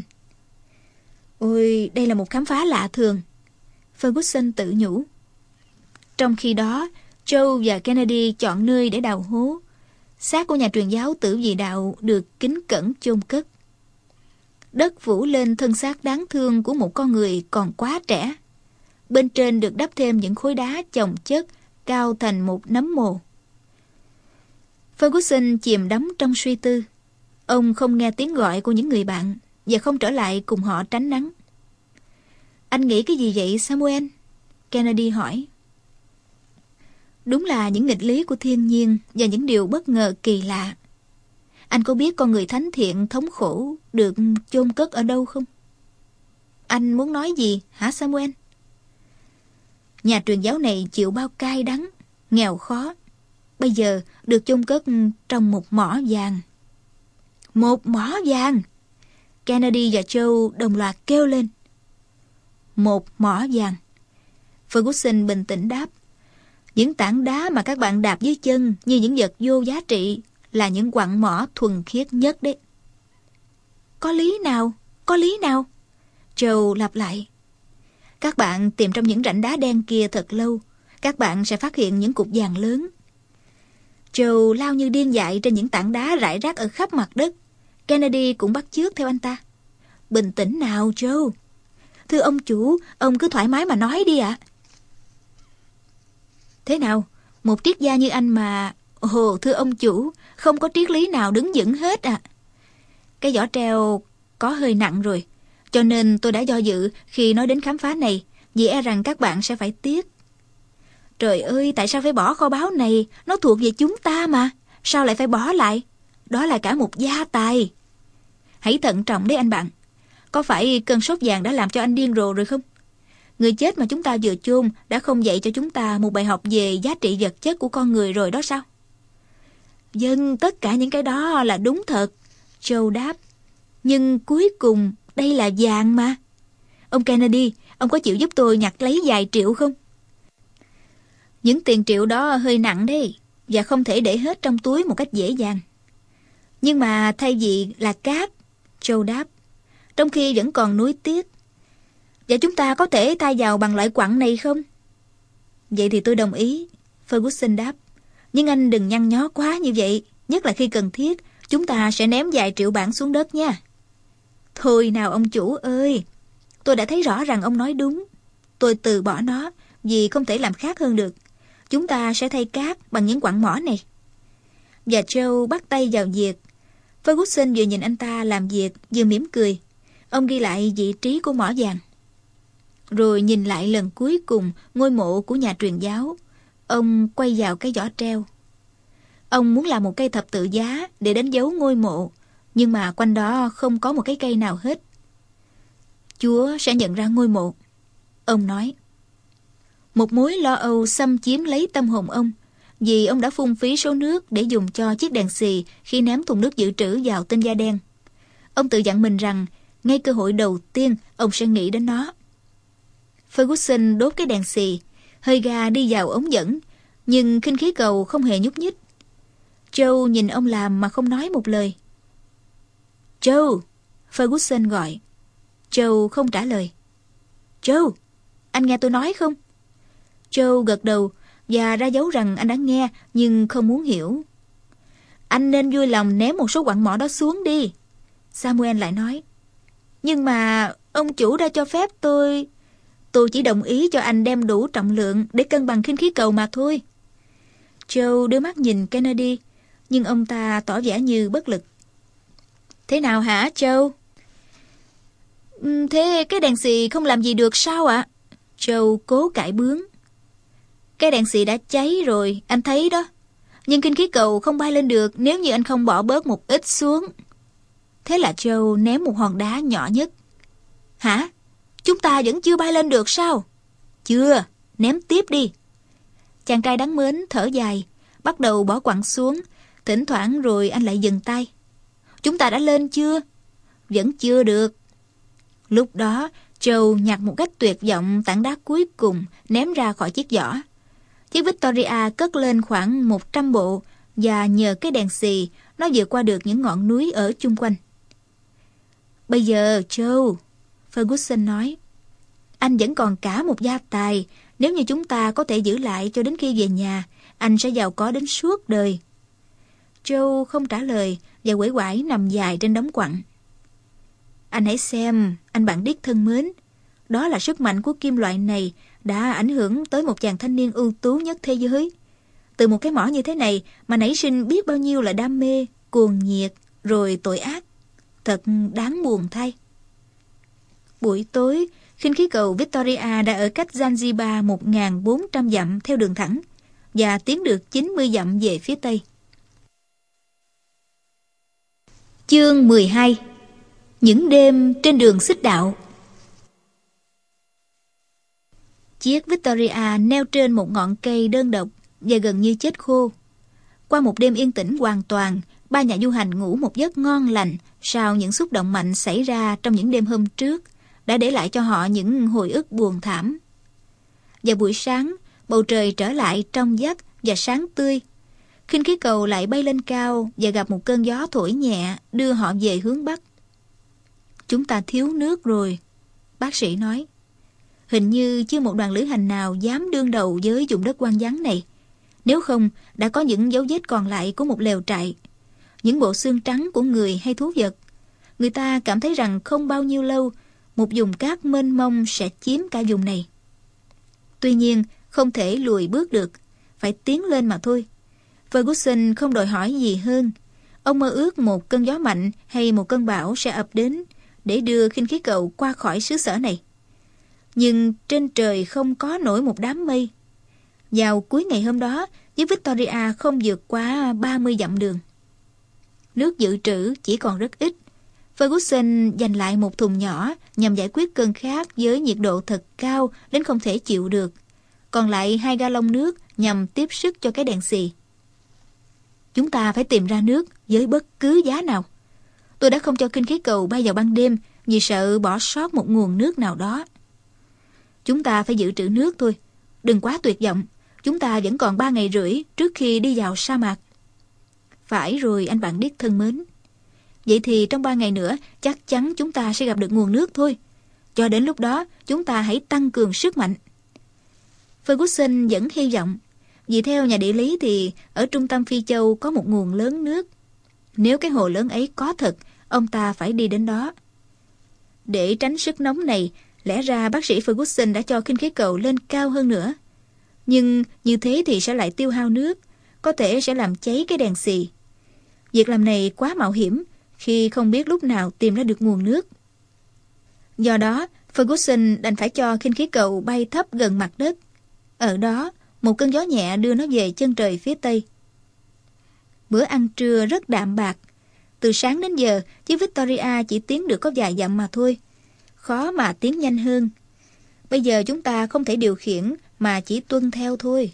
Ôi, đây là một khám phá lạ thường, Ferguson tự nhủ. Trong khi đó, Joe và Kennedy chọn nơi để đào hố. Xác của nhà truyền giáo tử vì đạo được kính cẩn chôn cất. Đất phủ lên thân xác đáng thương của một con người còn quá trẻ. Bên trên được đắp thêm những khối đá chồng chất cao thành một nấm mồ. Ferguson chìm đắm trong suy tư. Ông không nghe tiếng gọi của những người bạn và không trở lại cùng họ tránh nắng. Anh nghĩ cái gì vậy Samuel? Kennedy hỏi. Đúng là những nghịch lý của thiên nhiên và những điều bất ngờ kỳ lạ. Anh có biết con người thánh thiện thống khổ được chôn cất ở đâu không? Anh muốn nói gì hả Samuel? Nhà truyền giáo này chịu bao cay đắng, nghèo khó. Bây giờ được chôn cất trong một mỏ vàng. Một mỏ vàng! Kennedy và Joe đồng loạt kêu lên. Một mỏ vàng. Ferguson bình tĩnh đáp. Những tảng đá mà các bạn đạp dưới chân như những vật vô giá trị là những quặng mỏ thuần khiết nhất đấy. Có lý nào? Có lý nào? Joe lặp lại. Các bạn tìm trong những rãnh đá đen kia thật lâu, các bạn sẽ phát hiện những cục vàng lớn. Joe lao như điên dại trên những tảng đá rải rác ở khắp mặt đất. Kennedy cũng bắt chước theo anh ta. Bình tĩnh nào Joe. Thưa ông chủ, ông cứ thoải mái mà nói đi ạ. À. Thế nào? Một triết gia như anh mà... Ồ, thưa ông chủ, không có triết lý nào đứng vững hết à. Cái giỏ treo có hơi nặng rồi, cho nên tôi đã do dự khi nói đến khám phá này, vì e rằng các bạn sẽ phải tiếc. Trời ơi, tại sao phải bỏ kho báu này? Nó thuộc về chúng ta mà. Sao lại phải bỏ lại? Đó là cả một gia tài. Hãy thận trọng đấy anh bạn. Có phải cơn sốt vàng đã làm cho anh điên rồ rồi không? Người chết mà chúng ta vừa chôn đã không dạy cho chúng ta một bài học về giá trị vật chất của con người rồi đó sao? Vâng, tất cả những cái đó là đúng thật, Joe đáp. Nhưng cuối cùng đây là vàng mà. Ông Kennedy, ông có chịu giúp tôi nhặt lấy vài triệu không? Những tiền triệu đó hơi nặng đấy, và không thể để hết trong túi một cách dễ dàng. Nhưng mà thay vì là cát, Joe đáp, trong khi vẫn còn nuối tiếc. Và chúng ta có thể thay vào bằng loại quặng này không? Vậy thì tôi đồng ý, Ferguson đáp. Nhưng anh đừng nhăn nhó quá như vậy, nhất là khi cần thiết, chúng ta sẽ ném vài triệu bảng xuống đất nha. Thôi nào ông chủ ơi, tôi đã thấy rõ rằng ông nói đúng. Tôi từ bỏ nó vì không thể làm khác hơn được. Chúng ta sẽ thay cát bằng những quặng mỏ này. Và Joe bắt tay vào việc. Ferguson vừa nhìn anh ta làm việc vừa mỉm cười. Ông ghi lại vị trí của mỏ vàng. Rồi nhìn lại lần cuối cùng ngôi mộ của nhà truyền giáo. Ông quay vào cái giỏ treo. Ông muốn làm một cây thập tự giá để đánh dấu ngôi mộ, nhưng mà quanh đó không có một cái cây nào hết. Chúa sẽ nhận ra ngôi mộ, ông nói. Một mối lo âu xâm chiếm lấy tâm hồn ông, vì ông đã phung phí số nước để dùng cho chiếc đèn xì khi ném thùng nước dự trữ vào tên da đen. Ông tự dặn mình rằng ngay cơ hội đầu tiên ông sẽ nghĩ đến nó. Ferguson đốt cái đèn xì, hơi ga đi vào ống dẫn, nhưng khinh khí cầu không hề nhúc nhích. Joe nhìn ông làm mà không nói một lời. Joe! Ferguson gọi. Joe không trả lời. Joe! Anh nghe tôi nói không? Joe gật đầu và ra dấu rằng anh đã nghe nhưng không muốn hiểu. Anh nên vui lòng ném một số quặng mỏ đó xuống đi, Samuel lại nói. Nhưng mà ông chủ đã cho phép tôi... Tôi chỉ đồng ý cho anh đem đủ trọng lượng để cân bằng khinh khí cầu mà thôi. Joe đưa mắt nhìn Kennedy, nhưng ông ta tỏ vẻ như bất lực. Thế nào hả, Joe? Thế cái đèn xì không làm gì được sao ạ? Joe cố cãi bướng. Cái đèn xì đã cháy rồi, anh thấy đó. Nhưng khinh khí cầu không bay lên được nếu như anh không bỏ bớt một ít xuống. Thế là Joe ném một hòn đá nhỏ nhất. Hả? Chúng ta vẫn chưa bay lên được sao? Chưa, ném tiếp đi. Chàng trai đáng mến thở dài, bắt đầu bỏ quặng xuống. Thỉnh thoảng rồi anh lại dừng tay. Chúng ta đã lên chưa? Vẫn chưa được. Lúc đó, Joe nhặt một cách tuyệt vọng tảng đá cuối cùng ném ra khỏi chiếc giỏ. Chiếc Victoria cất lên khoảng một trăm bộ và nhờ cái đèn xì, nó vượt qua được những ngọn núi ở chung quanh. Bây giờ, Joe, Ferguson nói, anh vẫn còn cả một gia tài. Nếu như chúng ta có thể giữ lại cho đến khi về nhà, anh sẽ giàu có đến suốt đời. Joe không trả lời và uể oải nằm dài trên đống quặng. Anh hãy xem, anh bạn Dick thân mến, đó là sức mạnh của kim loại này đã ảnh hưởng tới một chàng thanh niên ưu tú nhất thế giới. Từ một cái mỏ như thế này mà nảy sinh biết bao nhiêu là đam mê, cuồng nhiệt, rồi tội ác. Thật đáng buồn thay. Buổi tối, khinh khí cầu Victoria đã ở cách Zanzibar một nghìn bốn trăm dặm theo đường thẳng và tiến được chín mươi dặm về phía tây. Chương mười hai. Những đêm trên đường xích đạo. Chiếc Victoria neo trên một ngọn cây đơn độc và gần như chết khô. Qua một đêm yên tĩnh hoàn toàn, ba nhà du hành ngủ một giấc ngon lành sau những xúc động mạnh xảy ra trong những đêm hôm trước, đã để lại cho họ những hồi ức buồn thảm. Và buổi sáng, bầu trời trở lại trong vắt và sáng tươi. Khinh khí cầu lại bay lên cao và gặp một cơn gió thổi nhẹ đưa họ về hướng bắc. Chúng ta thiếu nước rồi, bác sĩ nói. Hình như chưa một đoàn lữ hành nào dám đương đầu với vùng đất hoang vắng này. Nếu không, đã có những dấu vết còn lại của một lều trại, những bộ xương trắng của người hay thú vật. Người ta cảm thấy rằng không bao nhiêu lâu, một vùng cát mênh mông sẽ chiếm cả vùng này. Tuy nhiên, không thể lùi bước được, phải tiến lên mà thôi. Ferguson không đòi hỏi gì hơn. Ông mơ ước một cơn gió mạnh hay một cơn bão sẽ ập đến để đưa khinh khí cầu qua khỏi xứ sở này. Nhưng trên trời không có nổi một đám mây. Vào cuối ngày hôm đó, chiếc Victoria không vượt quá ba mươi dặm đường. Nước dự trữ chỉ còn rất ít. Ferguson dành lại một thùng nhỏ nhằm giải quyết cơn khát với nhiệt độ thật cao đến không thể chịu được. Còn lại hai ga lông nước nhằm tiếp sức cho cái đèn xì. Chúng ta phải tìm ra nước với bất cứ giá nào. Tôi đã không cho khinh khí cầu bay vào ban đêm vì sợ bỏ sót một nguồn nước nào đó. Chúng ta phải giữ trữ nước thôi. Đừng quá tuyệt vọng. Chúng ta vẫn còn ba ngày rưỡi trước khi đi vào sa mạc. Phải rồi anh bạn Dick thân mến. Vậy thì trong ba ngày nữa chắc chắn chúng ta sẽ gặp được nguồn nước thôi. Cho đến lúc đó chúng ta hãy tăng cường sức mạnh. Ferguson vẫn hy vọng. Vì theo nhà địa lý thì ở trung tâm Phi Châu có một nguồn lớn nước. Nếu cái hồ lớn ấy có thật, ông ta phải đi đến đó. Để tránh sức nóng này, lẽ ra bác sĩ Ferguson đã cho khinh khí cầu lên cao hơn nữa. Nhưng như thế thì sẽ lại tiêu hao nước, có thể sẽ làm cháy cái đèn xì. Việc làm này quá mạo hiểm khi không biết lúc nào tìm ra được nguồn nước. Do đó, Ferguson đành phải cho khinh khí cầu bay thấp gần mặt đất. Ở đó, một cơn gió nhẹ đưa nó về chân trời phía tây. Bữa ăn trưa rất đạm bạc. Từ sáng đến giờ, chiếc Victoria chỉ tiến được có vài dặm mà thôi. Khó mà tiến nhanh hơn. Bây giờ chúng ta không thể điều khiển mà chỉ tuân theo thôi.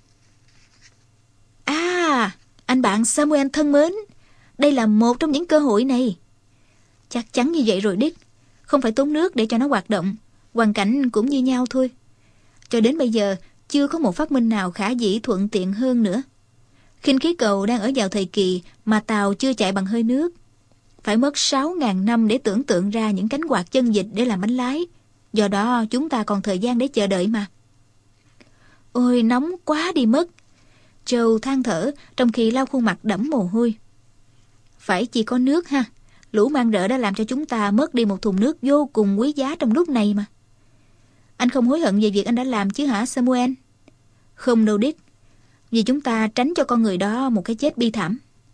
À, anh bạn Samuel thân mến, đây là một trong những cơ hội này. Chắc chắn như vậy rồi Dick. Không phải tốn nước để cho nó hoạt động. Hoàn cảnh cũng như nhau thôi. Cho đến bây giờ, chưa có một phát minh nào khả dĩ thuận tiện hơn nữa. Khinh khí cầu đang ở vào thời kỳ mà tàu chưa chạy bằng hơi nước. Phải mất sáu nghìn năm để tưởng tượng ra những cánh quạt chân vịt để làm bánh lái. Do đó chúng ta còn thời gian để chờ đợi mà. Ôi nóng quá đi mất. Joe than thở trong khi lau khuôn mặt đẫm mồ hôi. Phải chỉ có nước ha. Lũ mang rợ đã làm cho chúng ta mất đi một thùng nước vô cùng quý giá trong lúc này mà. Anh không hối hận về việc anh đã làm chứ hả Samuel? Không đâu Dick. Vì chúng ta tránh cho con người đó một cái chết bi thảm.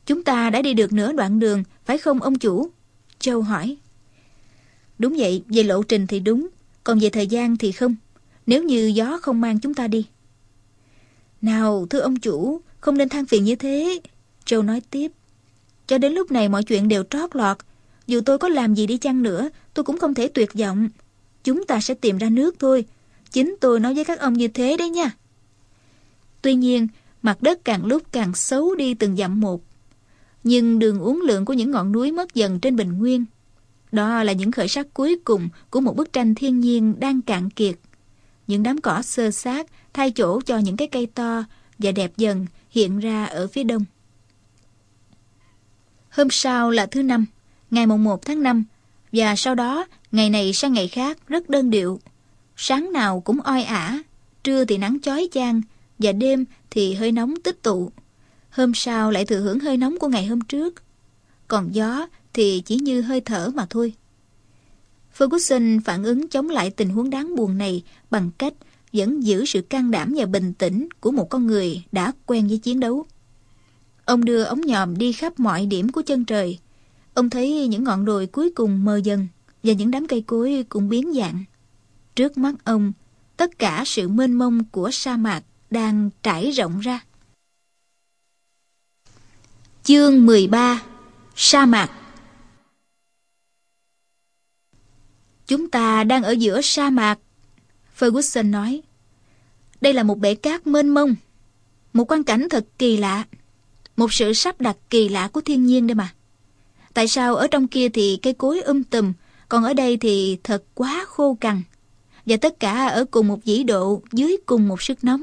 Chúng ta đã đi được nửa đoạn đường, phải không ông chủ? Châu hỏi. Đúng vậy, về lộ trình thì đúng, còn về thời gian thì không, nếu như gió không mang chúng ta đi. Nào, thưa ông chủ, không nên than phiền như thế, Châu nói tiếp. Cho đến lúc này mọi chuyện đều trót lọt, dù tôi có làm gì đi chăng nữa, tôi cũng không thể tuyệt vọng. Chúng ta sẽ tìm ra nước thôi, chính tôi nói với các ông như thế đấy nha. Tuy nhiên, mặt đất càng lúc càng xấu đi từng dặm một. Nhưng đường uốn lượn của những ngọn núi mất dần trên bình nguyên. Đó là những khởi sắc cuối cùng của một bức tranh thiên nhiên đang cạn kiệt. Những đám cỏ xơ xác thay chỗ cho những cái cây to và đẹp dần hiện ra ở phía đông. Hôm sau là thứ năm, ngày mùng một tháng năm, và sau đó ngày này sang ngày khác rất đơn điệu. Sáng nào cũng oi ả, trưa thì nắng chói chang, và đêm thì hơi nóng tích tụ. Hôm sau lại thừa hưởng hơi nóng của ngày hôm trước. Còn gió thì chỉ như hơi thở mà thôi. Ferguson phản ứng chống lại tình huống đáng buồn này bằng cách vẫn giữ sự can đảm và bình tĩnh của một con người đã quen với chiến đấu. Ông đưa ống nhòm đi khắp mọi điểm của chân trời. Ông thấy những ngọn đồi cuối cùng mờ dần và những đám cây cối cũng biến dạng. Trước mắt ông, tất cả sự mênh mông của sa mạc đang trải rộng ra. Chương mười ba. Sa mạc. Chúng ta đang ở giữa sa mạc, Ferguson nói. Đây là một bể cát mênh mông, một quang cảnh thật kỳ lạ, một sự sắp đặt kỳ lạ của thiên nhiên đây mà. Tại sao ở trong kia thì cây cối um tùm, còn ở đây thì thật quá khô cằn, và tất cả ở cùng một vĩ độ dưới cùng một sức nóng.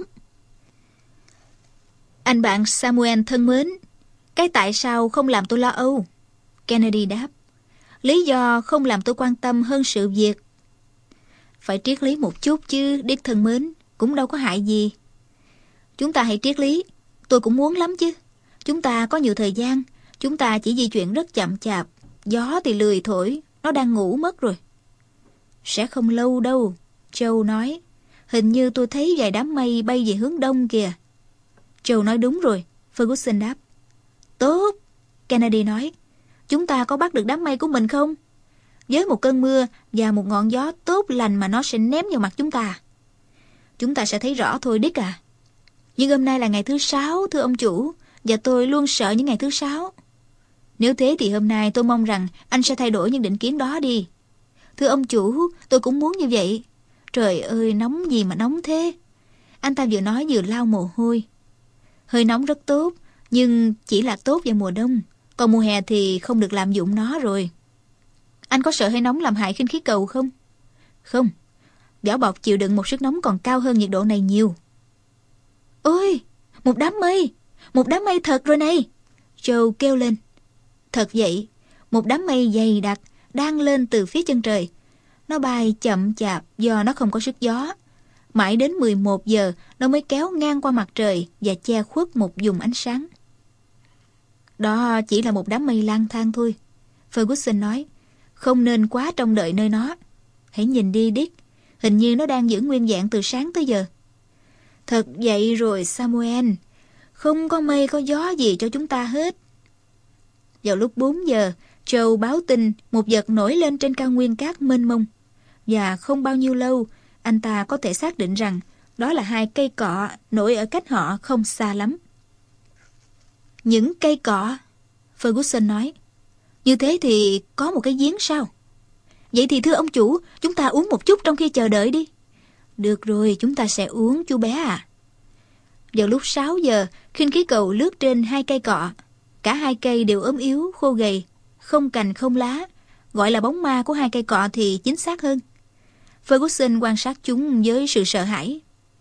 Anh bạn Samuel thân mến, cái tại sao không làm tôi lo âu? Kennedy đáp. Lý do không làm tôi quan tâm hơn sự việc. Phải triết lý một chút chứ, Dick thân mến, cũng đâu có hại gì. Chúng ta hãy triết lý, tôi cũng muốn lắm chứ. Chúng ta có nhiều thời gian, chúng ta chỉ di chuyển rất chậm chạp. Gió thì lười thổi, nó đang ngủ mất rồi. Sẽ không lâu đâu, Joe nói. Hình như tôi thấy vài đám mây bay về hướng đông kìa. Joe nói đúng rồi, Ferguson đáp. Tốt, Kennedy nói. Chúng ta có bắt được đám mây của mình không? Với một cơn mưa và một ngọn gió tốt lành mà nó sẽ ném vào mặt chúng ta. Chúng ta sẽ thấy rõ thôi Dick à. Nhưng hôm nay là ngày thứ sáu, thưa ông chủ, và tôi luôn sợ những ngày thứ sáu. Nếu thế thì hôm nay tôi mong rằng anh sẽ thay đổi những định kiến đó đi. Thưa ông chủ, tôi cũng muốn như vậy. Trời ơi, nóng gì mà nóng thế. Anh ta vừa nói vừa lau mồ hôi. Hơi nóng rất tốt, nhưng chỉ là tốt vào mùa đông. Còn mùa hè thì không được lạm dụng nó rồi. Anh có sợ hơi nóng làm hại khinh khí cầu không? Không. Vỏ bọc chịu đựng một sức nóng còn cao hơn nhiệt độ này nhiều. Ôi, một đám mây. Một đám mây thật rồi này, Joe kêu lên. Thật vậy, một đám mây dày đặc đang lên từ phía chân trời. Nó bay chậm chạp do nó không có sức gió. Mãi đến mười một giờ nó mới kéo ngang qua mặt trời và che khuất một vùng ánh sáng. Đó chỉ là một đám mây lang thang thôi, Ferguson nói. Không nên quá trông đợi nơi nó. Hãy nhìn đi Dick, hình như nó đang giữ nguyên dạng từ sáng tới giờ. Thật vậy rồi Samuel, không có mây có gió gì cho chúng ta hết. Vào lúc bốn giờ, Joe báo tin một vật nổi lên trên cao nguyên cát mênh mông. Và không bao nhiêu lâu, anh ta có thể xác định rằng đó là hai cây cọ nổi ở cách họ không xa lắm. Những cây cọ, Ferguson nói. Như thế thì có một cái giếng sao? Vậy thì thưa ông chủ, chúng ta uống một chút trong khi chờ đợi đi. Được rồi, chúng ta sẽ uống, chú bé à. Vào lúc sáu giờ, khinh khí cầu lướt trên hai cây cọ. Cả hai cây đều ốm yếu, khô gầy, không cành không lá. Gọi là bóng ma của hai cây cọ thì chính xác hơn. Ferguson quan sát chúng với sự sợ hãi.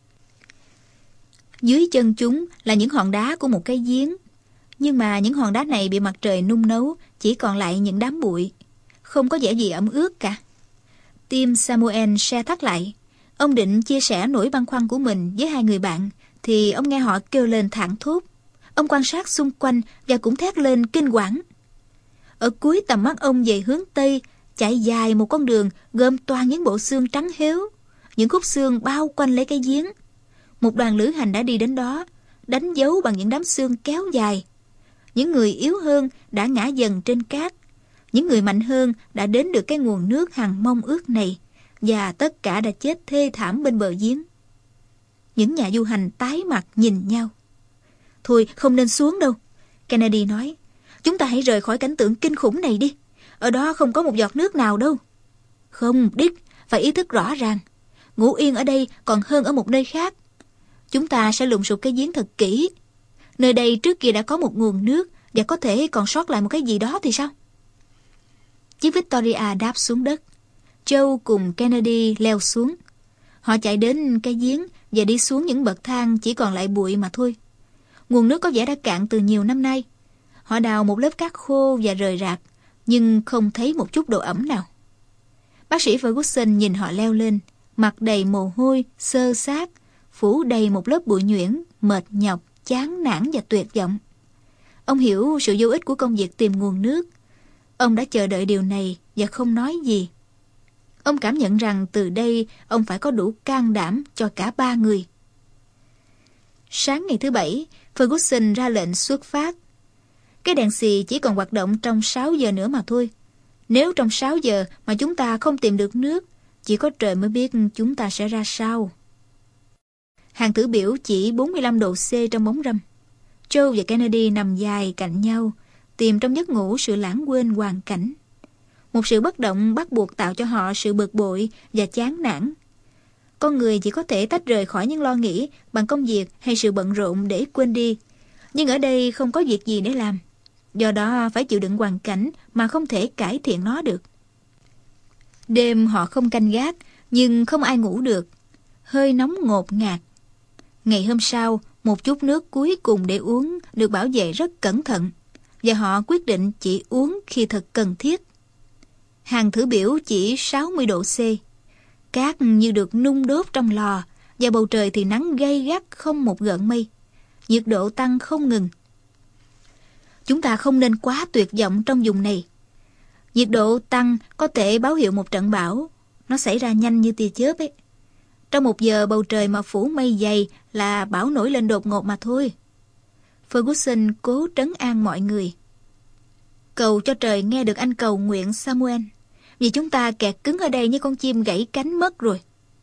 Dưới chân chúng là những hòn đá của một cái giếng. Nhưng mà những hòn đá này bị mặt trời nung nấu, chỉ còn lại những đám bụi. Không có vẻ gì ẩm ướt cả. Tim Samuel se thắt lại. Ông định chia sẻ nỗi băn khoăn của mình với hai người bạn, thì ông nghe họ kêu lên thảng thốt. Ông quan sát xung quanh và cũng thét lên kinh quản. Ở cuối tầm mắt ông về hướng Tây, chạy dài một con đường gồm toàn những bộ xương trắng héo. Những khúc xương bao quanh lấy cái giếng. Một đoàn lữ hành đã đi đến đó, đánh dấu bằng những đám xương kéo dài. Những người yếu hơn đã ngã dần trên cát. Những người mạnh hơn đã đến được cái nguồn nước hằng mong ước này, và tất cả đã chết thê thảm bên bờ giếng. Những nhà du hành tái mặt nhìn nhau. Thôi, không nên xuống đâu, Kennedy nói. Chúng ta hãy rời khỏi cảnh tượng kinh khủng này đi. Ở đó không có một giọt nước nào đâu. Không, Dick, phải ý thức rõ ràng. Ngủ yên ở đây còn hơn ở một nơi khác. Chúng ta sẽ lùng sục cái giếng thật kỹ. Nơi đây trước kia đã có một nguồn nước, và có thể còn sót lại một cái gì đó thì sao? Chiếc Victoria đáp xuống đất. Joe cùng Kennedy leo xuống. Họ chạy đến cái giếng và đi xuống những bậc thang chỉ còn lại bụi mà thôi. Nguồn nước có vẻ đã cạn từ nhiều năm nay. Họ đào một lớp cát khô và rời rạc, nhưng không thấy một chút độ ẩm nào. Bác sĩ Ferguson nhìn họ leo lên, mặt đầy mồ hôi, xơ xác, phủ đầy một lớp bụi nhuyễn, mệt nhọc, chán nản và tuyệt vọng. Ông hiểu sự vô ích của công việc tìm nguồn nước. Ông đã chờ đợi điều này và không nói gì. Ông cảm nhận rằng từ đây ông phải có đủ can đảm cho cả ba người. Sáng ngày thứ Bảy, Ferguson ra lệnh xuất phát. Cái đèn xì chỉ còn hoạt động trong sáu giờ nữa mà thôi. Nếu trong sáu giờ mà chúng ta không tìm được nước, chỉ có trời mới biết chúng ta sẽ ra sao. Hàng thử biểu chỉ bốn mươi lăm độ C trong bóng râm. Joe và Kennedy nằm dài cạnh nhau, tìm trong giấc ngủ sự lãng quên hoàn cảnh. Một sự bất động bắt buộc tạo cho họ sự bực bội và chán nản. Con người chỉ có thể tách rời khỏi những lo nghĩ bằng công việc hay sự bận rộn để quên đi. Nhưng ở đây không có việc gì để làm. Do đó phải chịu đựng hoàn cảnh mà không thể cải thiện nó được. Đêm họ không canh gác, nhưng không ai ngủ được. Hơi nóng ngột ngạt. Ngày hôm sau, một chút nước cuối cùng để uống được bảo vệ rất cẩn thận, và họ quyết định chỉ uống khi thật cần thiết. Hàng thử biểu chỉ sáu mươi độ C. Cát như được nung đốt trong lò, và bầu trời thì nắng gay gắt không một gợn mây. Nhiệt độ tăng không ngừng. Chúng ta không nên quá tuyệt vọng trong vùng này. Nhiệt độ tăng có thể báo hiệu một trận bão. Nó xảy ra nhanh như tia chớp ấy. Trong một giờ bầu trời mà phủ mây dày là bão nổi lên đột ngột mà thôi. Ferguson cố trấn an mọi người. Cầu cho trời nghe được anh cầu nguyện Samuel, vì chúng ta kẹt cứng ở đây như con chim gãy cánh mất rồi.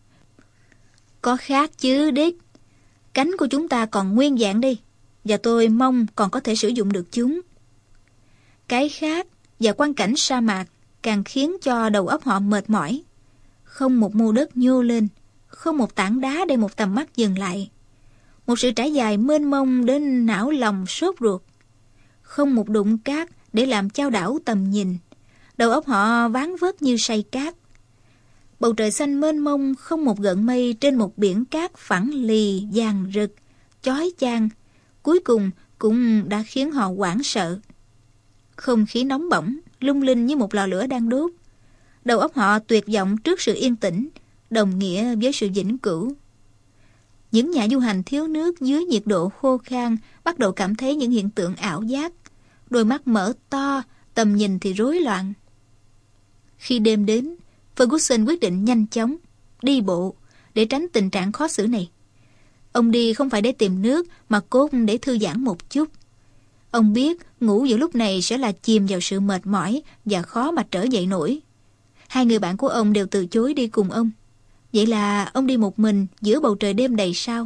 Có khác chứ, Dick. Cánh của chúng ta còn nguyên vẹn đi, và tôi mong còn có thể sử dụng được chúng. Cái khác và quang cảnh sa mạc càng khiến cho đầu óc họ mệt mỏi. Không một mô đất nhô lên, không một tảng đá để một tầm mắt dừng lại. Một sự trải dài mênh mông đến não lòng sốt ruột. Không một đụng cát để làm chao đảo tầm nhìn. Đầu óc họ ván vớt như say cát. Bầu trời xanh mênh mông, không một gợn mây trên một biển cát phẳng lì, vàng rực, chói chang. Cuối cùng cũng đã khiến họ hoảng sợ. Không khí nóng bỏng, lung linh như một lò lửa đang đốt. Đầu óc họ tuyệt vọng trước sự yên tĩnh, đồng nghĩa với sự vĩnh cửu. Những nhà du hành thiếu nước dưới nhiệt độ khô khan bắt đầu cảm thấy những hiện tượng ảo giác. Đôi mắt mở to, tầm nhìn thì rối loạn. Khi đêm đến, Ferguson quyết định nhanh chóng đi bộ để tránh tình trạng khó xử này. Ông đi không phải để tìm nước mà cốt để thư giãn một chút. Ông biết ngủ giữa lúc này sẽ là chìm vào sự mệt mỏi và khó mà trở dậy nổi. Hai người bạn của ông đều từ chối đi cùng ông. Vậy là ông đi một mình giữa bầu trời đêm đầy sao.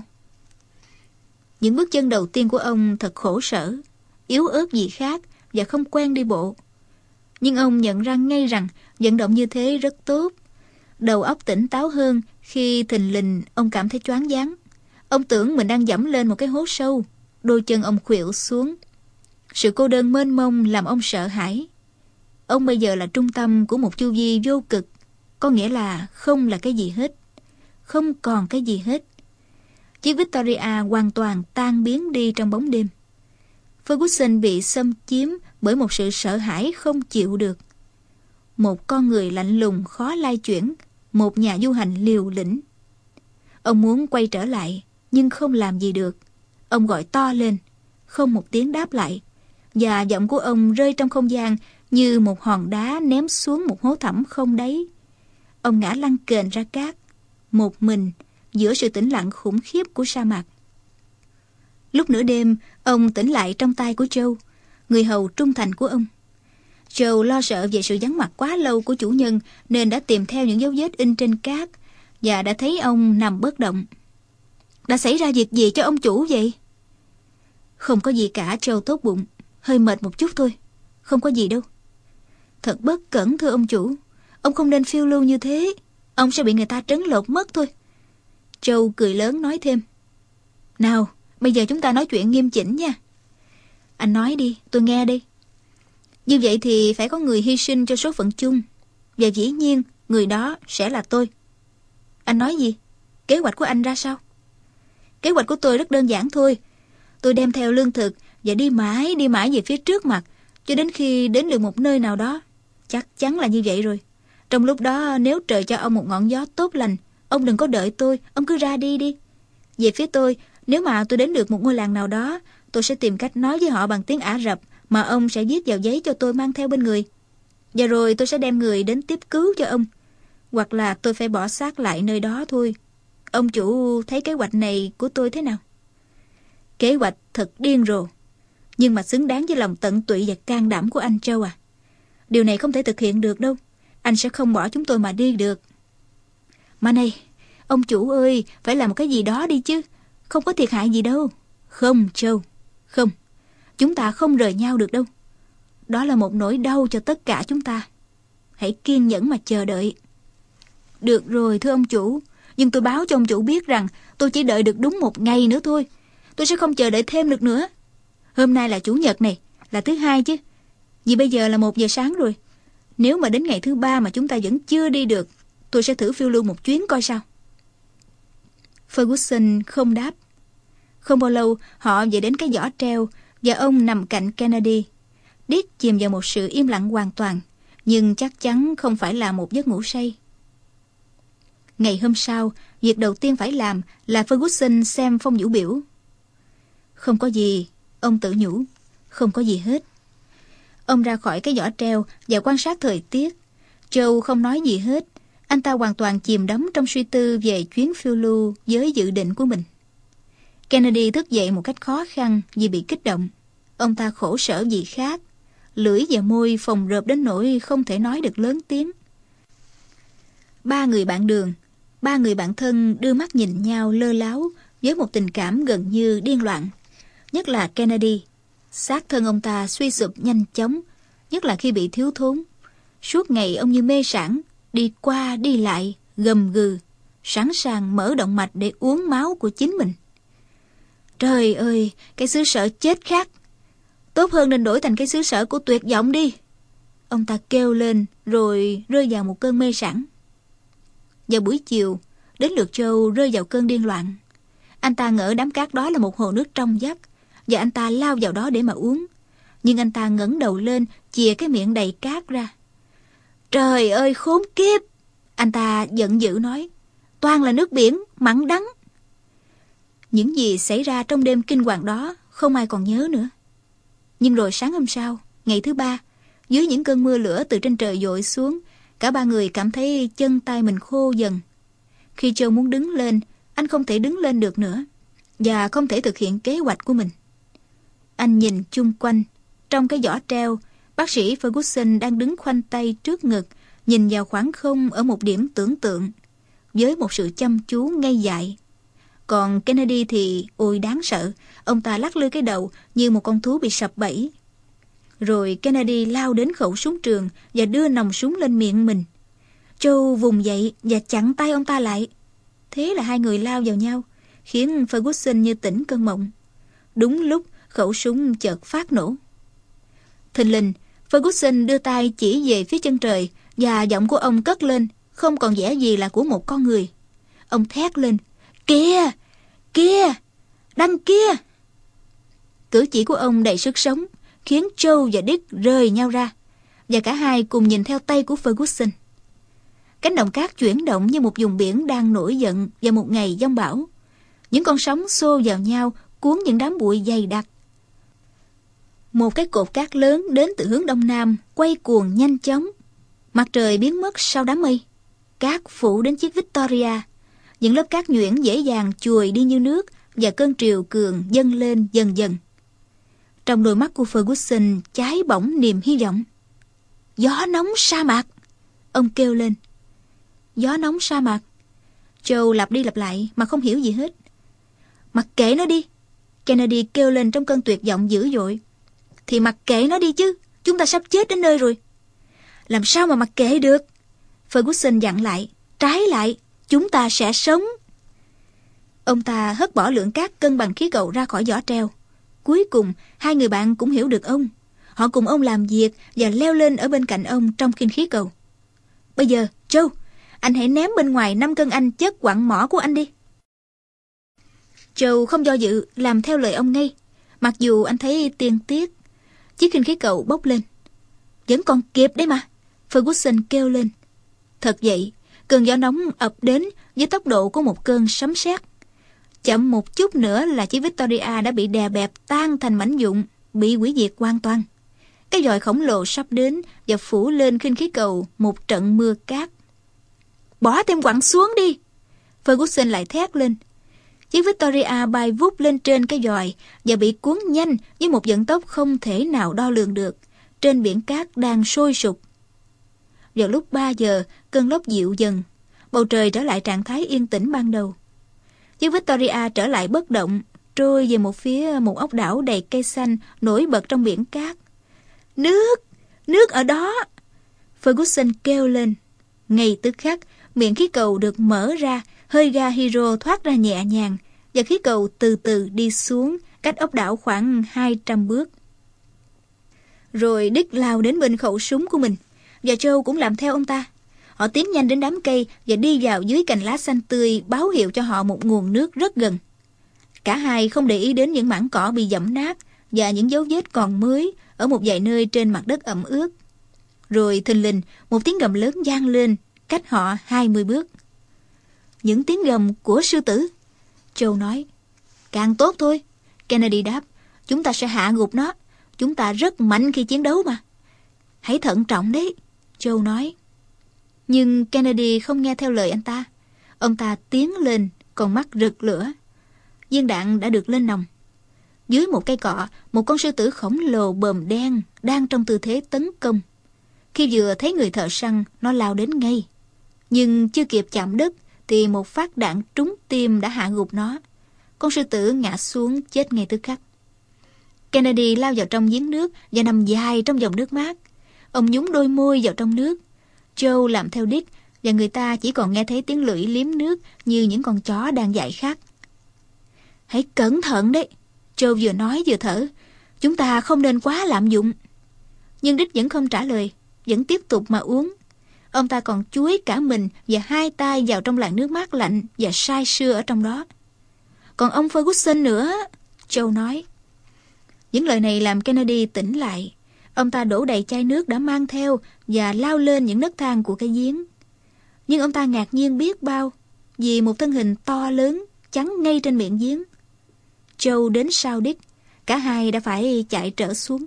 Những bước chân đầu tiên của ông thật khổ sở, yếu ớt gì khác và không quen đi bộ. Nhưng ông nhận ra ngay rằng vận động như thế rất tốt. Đầu óc tỉnh táo hơn khi thình lình ông cảm thấy choáng váng. Ông tưởng mình đang dẫm lên một cái hố sâu. Đôi chân ông khuỵu xuống. Sự cô đơn mênh mông làm ông sợ hãi. Ông bây giờ là trung tâm của một chu vi vô cực. Có nghĩa là không là cái gì hết. Không còn cái gì hết. Chiếc Victoria hoàn toàn tan biến đi trong bóng đêm. Ferguson bị xâm chiếm bởi một sự sợ hãi không chịu được. Một con người lạnh lùng khó lai chuyển. Một nhà du hành liều lĩnh. Ông muốn quay trở lại, nhưng không làm gì được. Ông gọi to lên, không một tiếng đáp lại. Và giọng của ông rơi trong không gian như một hòn đá ném xuống một hố thẳm không đáy. Ông ngã lăn kềnh ra cát, một mình giữa sự tĩnh lặng khủng khiếp của sa mạc. Lúc nửa đêm, ông tỉnh lại trong tay của Joe. người hầu trung thành của ông. Joe lo sợ về sự vắng mặt quá lâu của chủ nhân nên đã tìm theo những dấu vết in trên cát và đã thấy ông nằm bất động. Đã xảy ra việc gì cho ông chủ vậy? Không có gì cả, Joe tốt bụng. Hơi mệt một chút thôi. Không có gì đâu. Thật bất cẩn thưa ông chủ. Ông không nên phiêu lưu như thế. Ông sẽ bị người ta trấn lột mất thôi. Joe cười lớn nói thêm. Nào, bây giờ chúng ta nói chuyện nghiêm chỉnh nha. Anh nói đi, tôi nghe đi. Như vậy thì phải có người hy sinh cho số phận chung. Và dĩ nhiên, người đó sẽ là tôi. Anh nói gì? Kế hoạch của anh ra sao? Kế hoạch của tôi rất đơn giản thôi. Tôi đem theo lương thực và đi mãi, đi mãi về phía trước mặt, cho đến khi đến được một nơi nào đó. Chắc chắn là như vậy rồi. Trong lúc đó, nếu trời cho ông một ngọn gió tốt lành, ông đừng có đợi tôi, ông cứ ra đi đi. Về phía tôi, nếu mà tôi đến được một ngôi làng nào đó, tôi sẽ tìm cách nói với họ bằng tiếng Ả Rập mà ông sẽ viết vào giấy cho tôi mang theo bên người. Và rồi tôi sẽ đem người đến tiếp cứu cho ông. Hoặc là tôi phải bỏ xác lại nơi đó thôi. Ông chủ thấy kế hoạch này của tôi thế nào? Kế hoạch thật điên rồ, nhưng mà xứng đáng với lòng tận tụy và can đảm của anh, Joe à. Điều này không thể thực hiện được đâu. Anh sẽ không bỏ chúng tôi mà đi được. Mà này, ông chủ ơi, phải làm một cái gì đó đi chứ. Không có thiệt hại gì đâu. Không, Joe, không. Chúng ta không rời nhau được đâu. Đó là một nỗi đau cho tất cả chúng ta. Hãy kiên nhẫn mà chờ đợi. Được rồi, thưa ông chủ. Nhưng tôi báo cho ông chủ biết rằng tôi chỉ đợi được đúng một ngày nữa thôi. Tôi sẽ không chờ đợi thêm được nữa. Hôm nay là chủ nhật này, là thứ hai chứ. Vì bây giờ là một giờ sáng rồi. Nếu mà đến ngày thứ ba mà chúng ta vẫn chưa đi được, tôi sẽ thử phiêu lưu một chuyến coi sao. Ferguson không đáp. Không bao lâu họ về đến cái giỏ treo và ông nằm cạnh Kennedy. Dick chìm vào một sự im lặng hoàn toàn, nhưng chắc chắn không phải là một giấc ngủ say. Ngày hôm sau, việc đầu tiên phải làm là Ferguson xem phong vũ biểu. Không có gì, ông tự nhủ, không có gì hết. Ông ra khỏi cái giỏ treo và quan sát thời tiết. Joe không nói gì hết. Anh ta hoàn toàn chìm đắm trong suy tư về chuyến phiêu lưu với dự định của mình. Kennedy thức dậy một cách khó khăn vì bị kích động. Ông ta khổ sở vì khát. Lưỡi và môi phồng rộp đến nỗi không thể nói được lớn tiếng. Ba người bạn đường, ba người bạn thân đưa mắt nhìn nhau lơ láo với một tình cảm gần như điên loạn. Nhất là Kennedy. Xác thân ông ta suy sụp nhanh chóng, nhất là khi bị thiếu thốn. Suốt ngày ông như mê sảng, đi qua đi lại, gầm gừ, sẵn sàng mở động mạch để uống máu của chính mình. Trời ơi, cái xứ sở chết khát. Tốt hơn nên đổi thành cái xứ sở của tuyệt vọng đi. Ông ta kêu lên rồi rơi vào một cơn mê sảng. Vào buổi chiều, đến lượt Joe rơi vào cơn điên loạn. Anh ta ngỡ đám cát đó là một hồ nước trong vắt, và anh ta lao vào đó để mà uống. Nhưng anh ta ngẩng đầu lên, chìa cái miệng đầy cát ra. Trời ơi khốn kiếp! Anh ta giận dữ nói. Toàn là nước biển, mặn đắng. Những gì xảy ra trong đêm kinh hoàng đó không ai còn nhớ nữa. Nhưng rồi sáng hôm sau, ngày thứ ba, dưới những cơn mưa lửa từ trên trời dội xuống, cả ba người cảm thấy chân tay mình khô dần. Khi Joe muốn đứng lên, anh không thể đứng lên được nữa, và không thể thực hiện kế hoạch của mình. Anh nhìn chung quanh. Trong cái giỏ treo, bác sĩ Ferguson đang đứng khoanh tay trước ngực, nhìn vào khoảng không ở một điểm tưởng tượng, với một sự chăm chú ngây dại. Còn Kennedy thì, ôi đáng sợ, ông ta lắc lư cái đầu như một con thú bị sập bẫy. Rồi Kennedy lao đến khẩu súng trường và đưa nòng súng lên miệng mình. Joe vùng dậy và chặn tay ông ta lại. Thế là hai người lao vào nhau, khiến Ferguson như tỉnh cơn mộng. Đúng lúc khẩu súng chợt phát nổ. Thình lình, Ferguson đưa tay chỉ về phía chân trời và giọng của ông cất lên, không còn vẻ gì là của một con người. Ông thét lên, kìa, kìa, đằng kia. Cử chỉ của ông đầy sức sống, khiến Joe và Dick rời nhau ra, và cả hai cùng nhìn theo tay của Ferguson. Cánh đồng cát chuyển động như một vùng biển đang nổi giận vào một ngày giông bão. Những con sóng xô vào nhau, cuốn những đám bụi dày đặc. Một cái cột cát lớn đến từ hướng đông nam quay cuồng nhanh chóng. Mặt trời biến mất sau đám mây. Cát phủ đến chiếc Victoria. Những lớp cát nhuyễn dễ dàng chùi đi như nước, và cơn triều cường dâng lên dần dần. Trong đôi mắt của Ferguson cháy bỏng niềm hy vọng. Gió nóng sa mạc! Ông kêu lên. Gió nóng sa mạc. Joe lặp đi lặp lại mà không hiểu gì hết. Mặc kệ nó đi! Kennedy kêu lên trong cơn tuyệt vọng dữ dội. Thì mặc kệ nó đi chứ! Chúng ta sắp chết đến nơi rồi. Làm sao mà mặc kệ được? Ferguson dặn lại. Trái lại, chúng ta sẽ sống. Ông ta hất bỏ lượng cát cân bằng khí cầu ra khỏi giỏ treo. Cuối cùng, hai người bạn cũng hiểu được ông. Họ cùng ông làm việc và leo lên ở bên cạnh ông trong khinh khí cầu. Bây giờ, Joe, anh hãy ném bên ngoài năm cân Anh chất quặng mỏ của anh đi. Joe không do dự làm theo lời ông ngay, mặc dù anh thấy tiên tiếc. Chiếc khinh khí cầu bốc lên. Vẫn còn kịp đấy mà, Ferguson kêu lên. Thật vậy, cơn gió nóng ập đến với tốc độ của một cơn sấm sét. Chậm một chút nữa là chiếc Victoria đã bị đè bẹp tan thành mảnh vụn, bị hủy diệt hoàn toàn. Cái vòi khổng lồ sắp đến và phủ lên khinh khí cầu một trận mưa cát. Bỏ thêm quặng xuống đi! Ferguson lại thét lên. Chiếc Victoria bay vút lên trên cái vòi và bị cuốn nhanh với một vận tốc không thể nào đo lường được, trên biển cát đang sôi sục. Vào lúc ba giờ, cơn lốc dịu dần, bầu trời trở lại trạng thái yên tĩnh ban đầu. Chiếc Victoria trở lại bất động, trôi về một phía một ốc đảo đầy cây xanh nổi bật trong biển cát. Nước! Nước ở đó! Ferguson kêu lên. Ngay tức khắc, miệng khí cầu được mở ra, hơi ga hydro thoát ra nhẹ nhàng, và khí cầu từ từ đi xuống, cách ốc đảo khoảng hai trăm bước. Rồi Dick lao đến bên khẩu súng của mình, và Joe cũng làm theo ông ta. Họ tiến nhanh đến đám cây và đi vào dưới cành lá xanh tươi, báo hiệu cho họ một nguồn nước rất gần. Cả hai không để ý đến những mảng cỏ bị giẫm nát và những dấu vết còn mới ở một vài nơi trên mặt đất ẩm ướt. Rồi thình lình, một tiếng gầm lớn vang lên, cách họ hai mươi bước. Những tiếng gầm của sư tử, Joe nói. Càng tốt thôi, Kennedy đáp. Chúng ta sẽ hạ gục nó. Chúng ta rất mạnh khi chiến đấu mà. Hãy thận trọng đấy, Joe nói. Nhưng Kennedy không nghe theo lời anh ta. Ông ta tiến lên, con mắt rực lửa. Viên đạn đã được lên nòng. Dưới một cây cọ, một con sư tử khổng lồ bờm đen đang trong tư thế tấn công. Khi vừa thấy người thợ săn, nó lao đến ngay. Nhưng chưa kịp chạm đất thì một phát đạn trúng tim đã hạ gục nó. Con sư tử ngã xuống chết ngay tức khắc. Kennedy lao vào trong giếng nước và nằm dài trong dòng nước mát. Ông nhúng đôi môi vào trong nước. Joe làm theo Dick, và người ta chỉ còn nghe thấy tiếng lưỡi liếm nước như những con chó đang dại khát. Hãy cẩn thận đấy, Joe vừa nói vừa thở. Chúng ta không nên quá lạm dụng. Nhưng Dick vẫn không trả lời, vẫn tiếp tục mà uống. Ông ta còn chúi cả mình và hai tay vào trong làn nước mát lạnh và say sưa ở trong đó. Còn ông Ferguson nữa, Joe nói. Những lời này làm Kennedy tỉnh lại. Ông ta đổ đầy chai nước đã mang theo và lao lên những nấc thang của cái giếng. Nhưng ông ta ngạc nhiên biết bao vì một thân hình to lớn chắn ngay trên miệng giếng. Joe đến sau Dick, cả hai đã phải chạy trở xuống.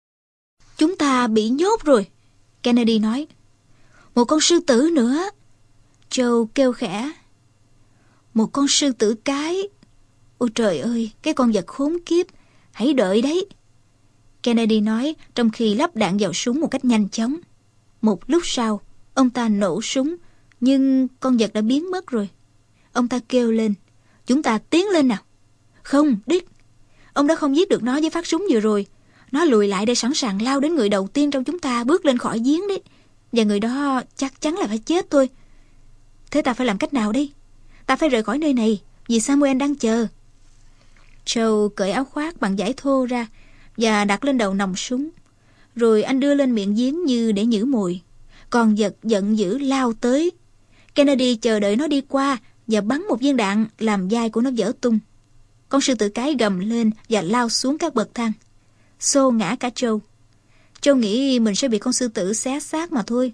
Chúng ta bị nhốt rồi, Kennedy nói. Một con sư tử nữa, Joe kêu khẽ. Một con sư tử cái. Ôi trời ơi, cái con vật khốn kiếp, hãy đợi đấy, Kennedy nói trong khi lắp đạn vào súng một cách nhanh chóng. Một lúc sau, ông ta nổ súng, nhưng con vật đã biến mất rồi. Ông ta kêu lên, chúng ta tiến lên nào. Không, Dick, ông đã không giết được nó với phát súng vừa rồi. Nó lùi lại để sẵn sàng lao đến người đầu tiên trong chúng ta bước lên khỏi giếng đấy. Và người đó chắc chắn là phải chết thôi. Thế ta phải làm cách nào đây? Ta phải rời khỏi nơi này, vì Samuel đang chờ. Joe cởi áo khoác bằng vải thô ra và đặt lên đầu nòng súng. Rồi anh đưa lên miệng giếng như để nhử mùi. Con vật giận dữ lao tới. Kennedy chờ đợi nó đi qua và bắn một viên đạn làm vai của nó vỡ tung. Con sư tử cái gầm lên và lao xuống các bậc thang, xô ngã cả Joe. Joe nghĩ mình sẽ bị con sư tử xé xác mà thôi.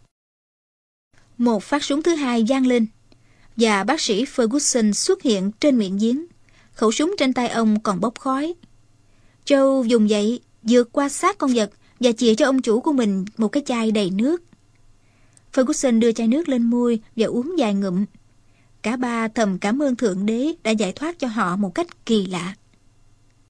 Một phát súng thứ hai vang lên và bác sĩ Ferguson xuất hiện trên miệng giếng. Khẩu súng trên tay ông còn bốc khói. Joe dùng dậy, vượt qua xác con vật và chìa cho ông chủ của mình một cái chai đầy nước. Ferguson đưa chai nước lên môi và uống vài ngụm. Cả ba thầm cảm ơn Thượng Đế đã giải thoát cho họ một cách kỳ lạ.